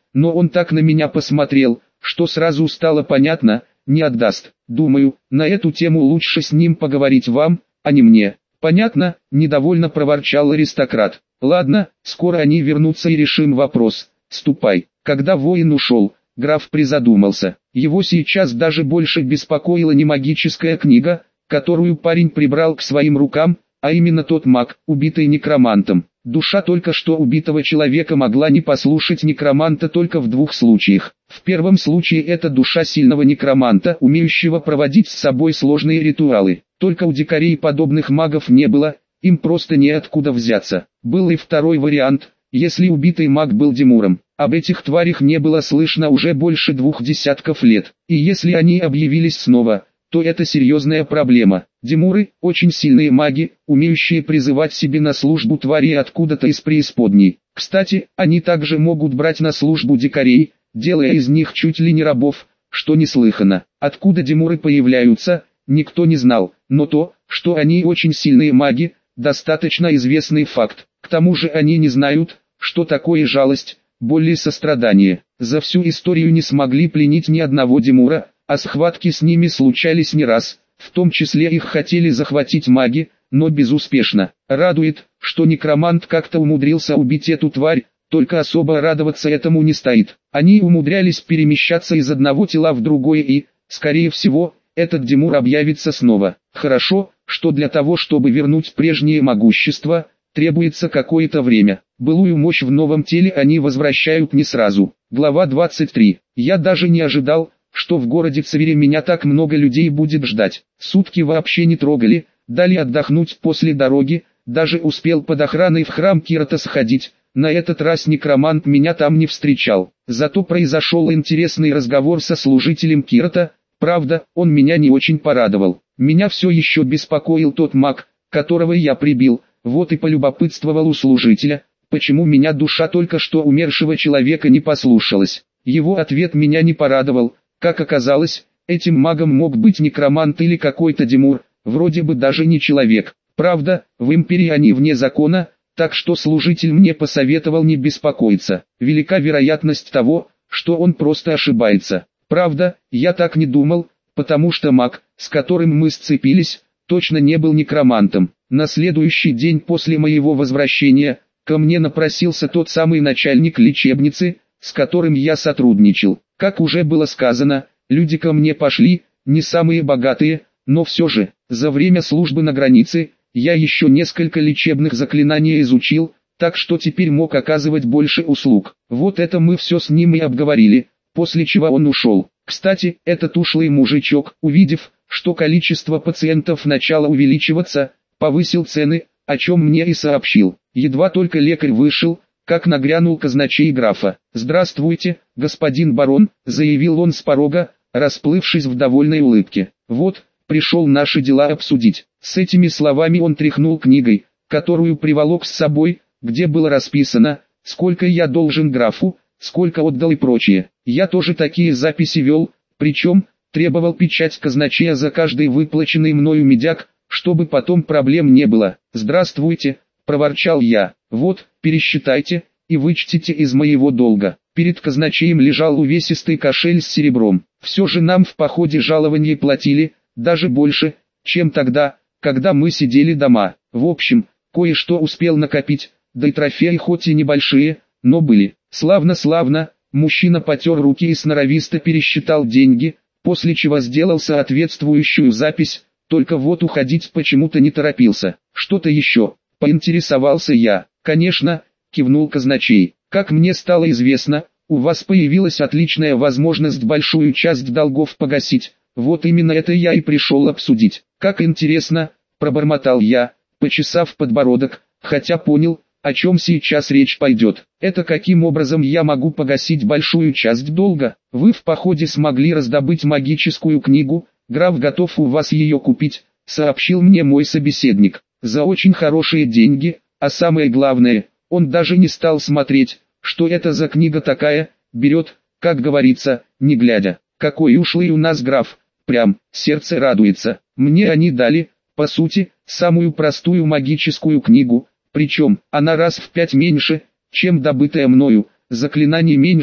но он так на меня посмотрел, что сразу стало понятно, не отдаст. Думаю, на эту тему лучше с ним поговорить вам, а не мне. Понятно, недовольно проворчал аристократ. Ладно, скоро они вернутся и решим вопрос. Ступай. Когда воин ушел, граф призадумался. Его сейчас даже больше беспокоила не магическая книга, которую парень прибрал к своим рукам, а именно тот маг, убитый некромантом. Душа только что убитого человека могла не послушать некроманта только в двух случаях. В первом случае это душа сильного некроманта, умеющего проводить с собой сложные ритуалы. Только у дикарей подобных магов не было, им просто неоткуда взяться. Был и второй вариант, если убитый маг был Демуром. Об этих тварях не было слышно уже больше 2 десятков лет. И если они объявились снова, то это серьезная проблема. Демуры – очень сильные маги, умеющие призывать себе на службу твари откуда-то из преисподней. Кстати, они также могут брать на службу дикарей, делая из них чуть ли не рабов, что неслыханно. Откуда демуры появляются, никто не знал, но то, что они очень сильные маги, достаточно известный факт. К тому же они не знают, что такое жалость, боль и сострадание. За всю историю не смогли пленить ни одного демура, а схватки с ними случались не раз, в том числе их хотели захватить маги, но безуспешно. Радует, что некромант как-то умудрился убить эту тварь, только особо радоваться этому не стоит. Они умудрялись перемещаться из одного тела в другое и, скорее всего, этот демур объявится снова. Хорошо, что для того, чтобы вернуть прежнее могущество, требуется какое-то время. Былую мощь в новом теле они возвращают не сразу. Глава 23. Я даже не ожидал, что в городе Цавере меня так много людей будет ждать. Сутки вообще не трогали, дали отдохнуть после дороги, даже успел под охраной в храм Кирата сходить. На этот раз некромант меня там не встречал. Зато произошел интересный разговор со служителем Кирата. Правда, он меня не очень порадовал. Меня все еще беспокоил тот маг, которого я прибил. Вот и полюбопытствовал у служителя, почему меня душа только что умершего человека не послушалась. Его ответ меня не порадовал. Как оказалось, этим магом мог быть некромант или какой-то демур, вроде бы даже не человек. Правда, в империи они вне закона, так что служитель мне посоветовал не беспокоиться. Велика вероятность того, что он просто ошибается. Правда, я так не думал, потому что маг, с которым мы сцепились, точно не был некромантом. На следующий день после моего возвращения, ко мне напросился тот самый начальник лечебницы, с которым я сотрудничал. Как уже было сказано, люди ко мне пошли, не самые богатые, но все же, за время службы на границе, я еще несколько лечебных заклинаний изучил, так что теперь мог оказывать больше услуг. Вот это мы все с ним и обговорили, после чего он ушел. Кстати, этот ушлый мужичок, увидев, что количество пациентов начало увеличиваться, повысил цены, о чем мне и сообщил. Едва только лекарь вышел, как нагрянул казначей графа. «Здравствуйте, господин барон», — заявил он с порога, расплывшись в довольной улыбке. «Вот, пришел наши дела обсудить». С этими словами он тряхнул книгой, которую приволок с собой, где было расписано, сколько я должен графу, сколько отдал и прочее. Я тоже такие записи вел, причем, требовал печать казначея за каждый выплаченный мною медяк, чтобы потом проблем не было. «Здравствуйте», — проворчал я. «Вот, пересчитайте, и вычтите из моего долга». Перед казначеем лежал увесистый кошель с серебром. Все же нам в походе жалованье платили, даже больше, чем тогда, когда мы сидели дома. В общем, кое-что успел накопить, да и трофеи хоть и небольшие, но были. Славно, мужчина потер руки и сноровисто пересчитал деньги, после чего сделал соответствующую запись, только вот уходить почему-то не торопился. «Что-то еще?» — поинтересовался я. «Конечно», — кивнул казначей. «Как мне стало известно, у вас появилась отличная возможность большую часть долгов погасить. Вот именно это я и пришел обсудить». «Как интересно», — пробормотал я, почесав подбородок, хотя понял, о чем сейчас речь пойдет. «Это каким образом я могу погасить большую часть долга? Вы в походе смогли раздобыть магическую книгу, граф готов у вас ее купить», — сообщил мне мой собеседник. «За очень хорошие деньги, а самое главное, он даже не стал смотреть, что это за книга такая, берет, как говорится, не глядя. Какой ушлый у нас граф, прям, сердце радуется. Мне они дали, по сути, самую простую магическую книгу, причем она раз в 5 меньше, чем добытая мною, заклинаний меньше,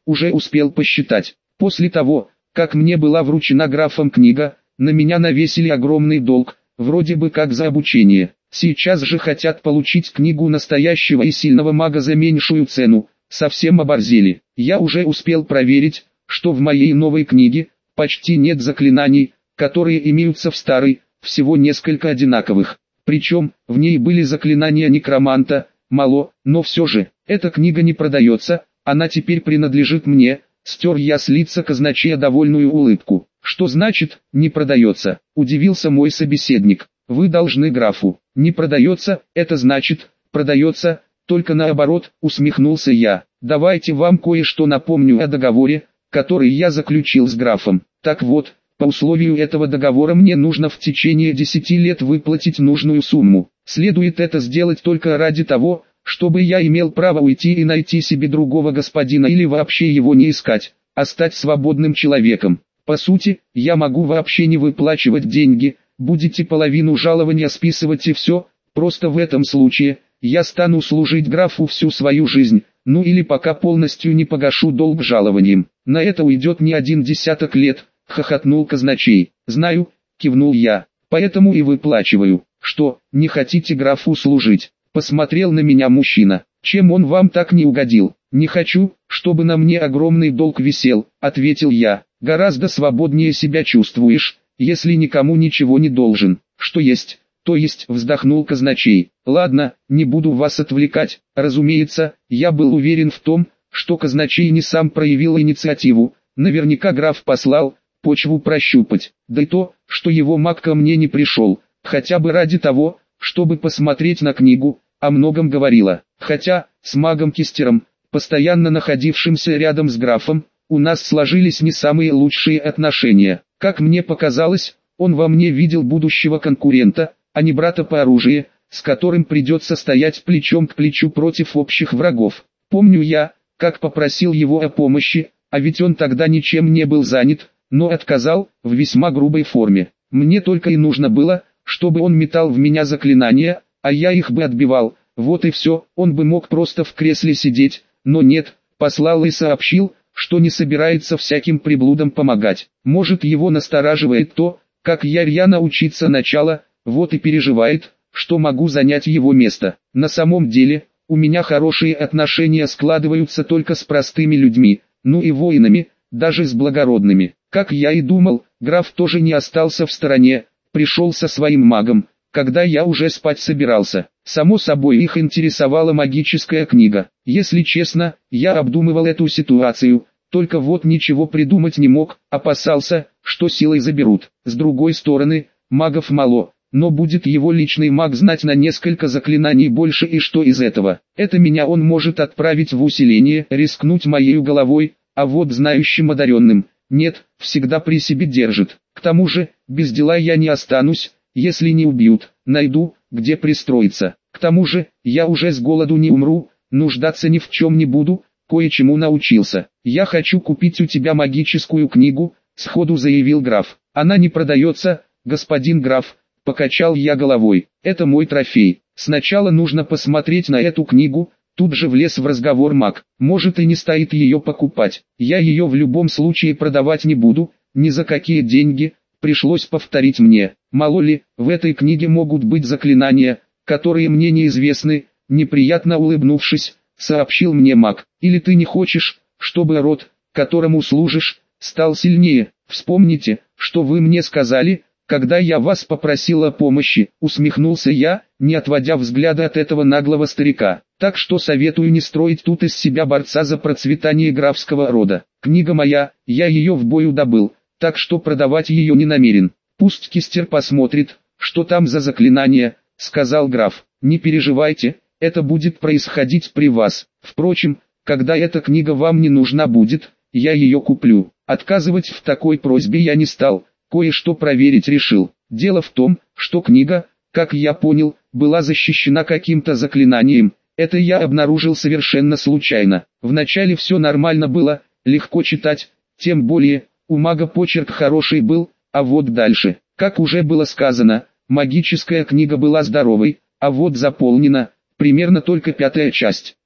уже успел посчитать. После того, как мне была вручена графом книга, на меня навесили огромный долг, вроде бы как за обучение. Сейчас же хотят получить книгу настоящего и сильного мага за меньшую цену, совсем оборзели. Я уже успел проверить, что в моей новой книге почти нет заклинаний, которые имеются в старой, всего несколько одинаковых. Причем, в ней были заклинания некроманта, мало, но все же, эта книга не продается, она теперь принадлежит мне. Стер я с лица казначея довольную улыбку. Что значит, не продается? Удивился мой собеседник. Вы должны графу. Не продается, это значит, продается, только наоборот, усмехнулся я. Давайте вам кое-что напомню о договоре, который я заключил с графом. Так вот, по условию этого договора мне нужно в течение 10 лет выплатить нужную сумму. Следует это сделать только ради того, чтобы я имел право уйти и найти себе другого господина или вообще его не искать, а стать свободным человеком. По сути, я могу вообще не выплачивать деньги, будете половину жалования списывать и все, просто в этом случае, я стану служить графу всю свою жизнь, ну или пока полностью не погашу долг жалованием. На это уйдет не 10 лет, хохотнул казначей. Знаю, кивнул я, поэтому и выплачиваю. Что, не хотите графу служить? Посмотрел на меня мужчина. Чем он вам так не угодил? Не хочу, чтобы на мне огромный долг висел, ответил я. Гораздо свободнее себя чувствуешь, если никому ничего не должен. Что есть, то есть, вздохнул казначей. Ладно, не буду вас отвлекать. Разумеется, я был уверен в том, что казначей не сам проявил инициативу. Наверняка граф послал почву прощупать. Да и то, что его маг ко мне не пришел, хотя бы ради того, чтобы посмотреть на книгу, о многом говорила. Хотя, с магом-кистером, постоянно находившимся рядом с графом, у нас сложились не самые лучшие отношения. Как мне показалось, он во мне видел будущего конкурента, а не брата по оружию, с которым придется стоять плечом к плечу против общих врагов. Помню я, как попросил его о помощи, а ведь он тогда ничем не был занят, но отказал, в весьма грубой форме. Мне только и нужно было, чтобы он метал в меня заклинания, а я их бы отбивал, вот и все. Он бы мог просто в кресле сидеть, но нет, послал и сообщил, что не собирается всяким приблудам помогать. Может, его настораживает то, как я рьяно учиться начала, вот и переживает, что могу занять его место. На самом деле, у меня хорошие отношения складываются только с простыми людьми, ну и воинами, даже с благородными. Как я и думал, граф тоже не остался в стороне, пришел со своим магом, когда я уже спать собирался. Само собой их интересовала магическая книга. Если честно, я обдумывал эту ситуацию, только вот ничего придумать не мог, опасался, что силой заберут. С другой стороны, магов мало, но будет его личный маг знать на несколько заклинаний больше, и что из этого? Это меня он может отправить в усиление, рискнуть моей головой, а вот знающим одаренным, нет, всегда при себе держит. К тому же, без дела я не останусь, если не убьют, найду, где пристроиться. К тому же, я уже с голоду не умру, нуждаться ни в чем не буду, кое-чему научился. Я хочу купить у тебя магическую книгу, сходу заявил граф. Она не продается, господин граф, покачал я головой. Это мой трофей. Сначала нужно посмотреть на эту книгу. Тут же влез в разговор маг. Может и не стоит ее покупать. Я ее в любом случае продавать не буду, ни за какие деньги. Пришлось повторить мне. Мало ли, в этой книге могут быть заклинания, которые мне неизвестны. Неприятно улыбнувшись, сообщил мне маг. Или ты не хочешь, чтобы род, которому служишь, стал сильнее? Вспомните, что вы мне сказали, когда я вас попросил о помощи, усмехнулся я, не отводя взгляда от этого наглого старика. Так что советую не строить тут из себя борца за процветание графского рода. Книга моя, я ее в бою добыл, так что продавать ее не намерен. Пусть кистер посмотрит, что там за заклинание, сказал граф. Не переживайте, это будет происходить при вас. Впрочем, когда эта книга вам не нужна будет, я ее куплю. Отказывать в такой просьбе я не стал, кое-что проверить решил. Дело в том, что книга, как я понял, была защищена каким-то заклинанием. Это я обнаружил совершенно случайно. Вначале все нормально было, легко читать, тем более, у мага почерк хороший был, а вот дальше, как уже было сказано, магическая книга была здоровой, а вот заполнена, примерно только 5-я часть.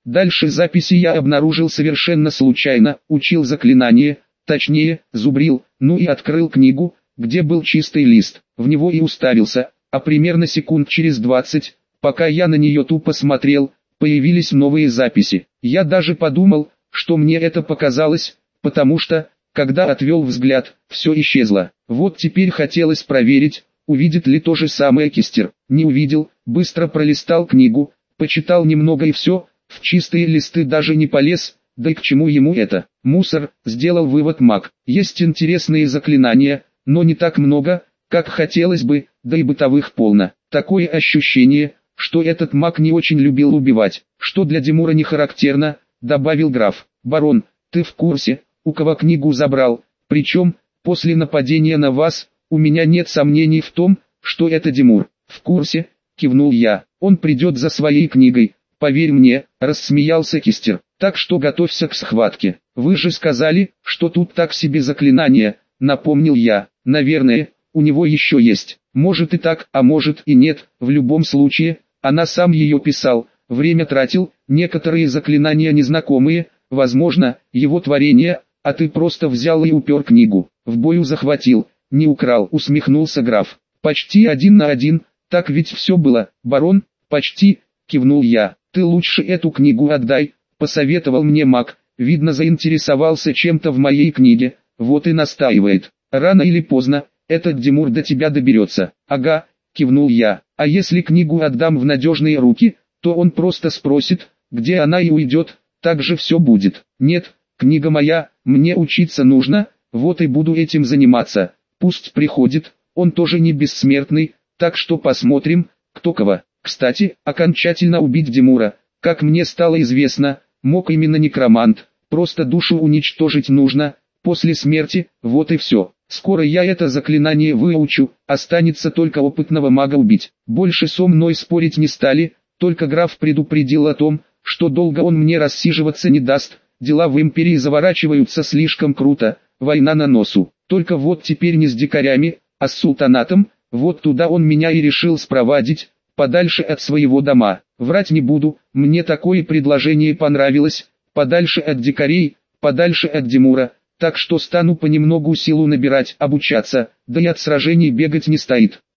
Дальше записи я обнаружил совершенно случайно, учил заклинание, точнее, зубрил, ну и открыл книгу, где был чистый лист, в него и уставился, а примерно секунд через 20, пока я на нее тупо смотрел, появились новые записи. Я даже подумал, что мне это показалось, потому что, когда отвел взгляд, все исчезло. Вот теперь хотелось проверить, увидит ли то же самое Кистер. Не увидел, быстро пролистал книгу, почитал немного и все, в чистые листы даже не полез, да и к чему ему это? Мусор, сделал вывод маг. Есть интересные заклинания, но не так много, как хотелось бы, да и бытовых полно. Такое ощущение, что этот маг не очень любил убивать, что для Демура не характерно, добавил граф. Барон, ты в курсе, у кого книгу забрал, причем, после нападения на вас, у меня нет сомнений в том, что это Демур. В курсе, кивнул я, он придет за своей книгой, поверь мне, рассмеялся Кистер. Так что готовься к схватке. Вы же сказали, что тут так себе заклинание, напомнил я. Наверное, у него еще есть. Может и так, а может и нет. В любом случае, она сам ее писал, время тратил, некоторые заклинания незнакомые, возможно, его творение, а ты просто взял и упер книгу. В бою захватил, не украл, усмехнулся граф. Почти 1 на 1, так ведь все было, барон, почти, кивнул я. Ты лучше эту книгу отдай, посоветовал мне маг, видно заинтересовался чем-то в моей книге, вот и настаивает. Рано или поздно, этот Демур до тебя доберется. Ага, кивнул я, а если книгу отдам в надежные руки, то он просто спросит, где она и уйдет, так же все будет. Нет, книга моя, мне учиться нужно, вот и буду этим заниматься, пусть приходит, он тоже не бессмертный, так что посмотрим, кто кого. Кстати, окончательно убить Демура, как мне стало известно, мог именно некромант, просто душу уничтожить нужно, после смерти, вот и все. Скоро я это заклинание выучу, останется только опытного мага убить. Больше со мной спорить не стали, только граф предупредил о том, что долго он мне рассиживаться не даст, дела в империи заворачиваются слишком круто, война на носу. Только вот теперь не с дикарями, а с султанатом, вот туда он меня и решил спровадить, подальше от своего дома. Врать не буду, мне такое предложение понравилось, подальше от дикарей, подальше от Демура, так что стану понемногу силу набирать, обучаться, да и от сражений бегать не стоит.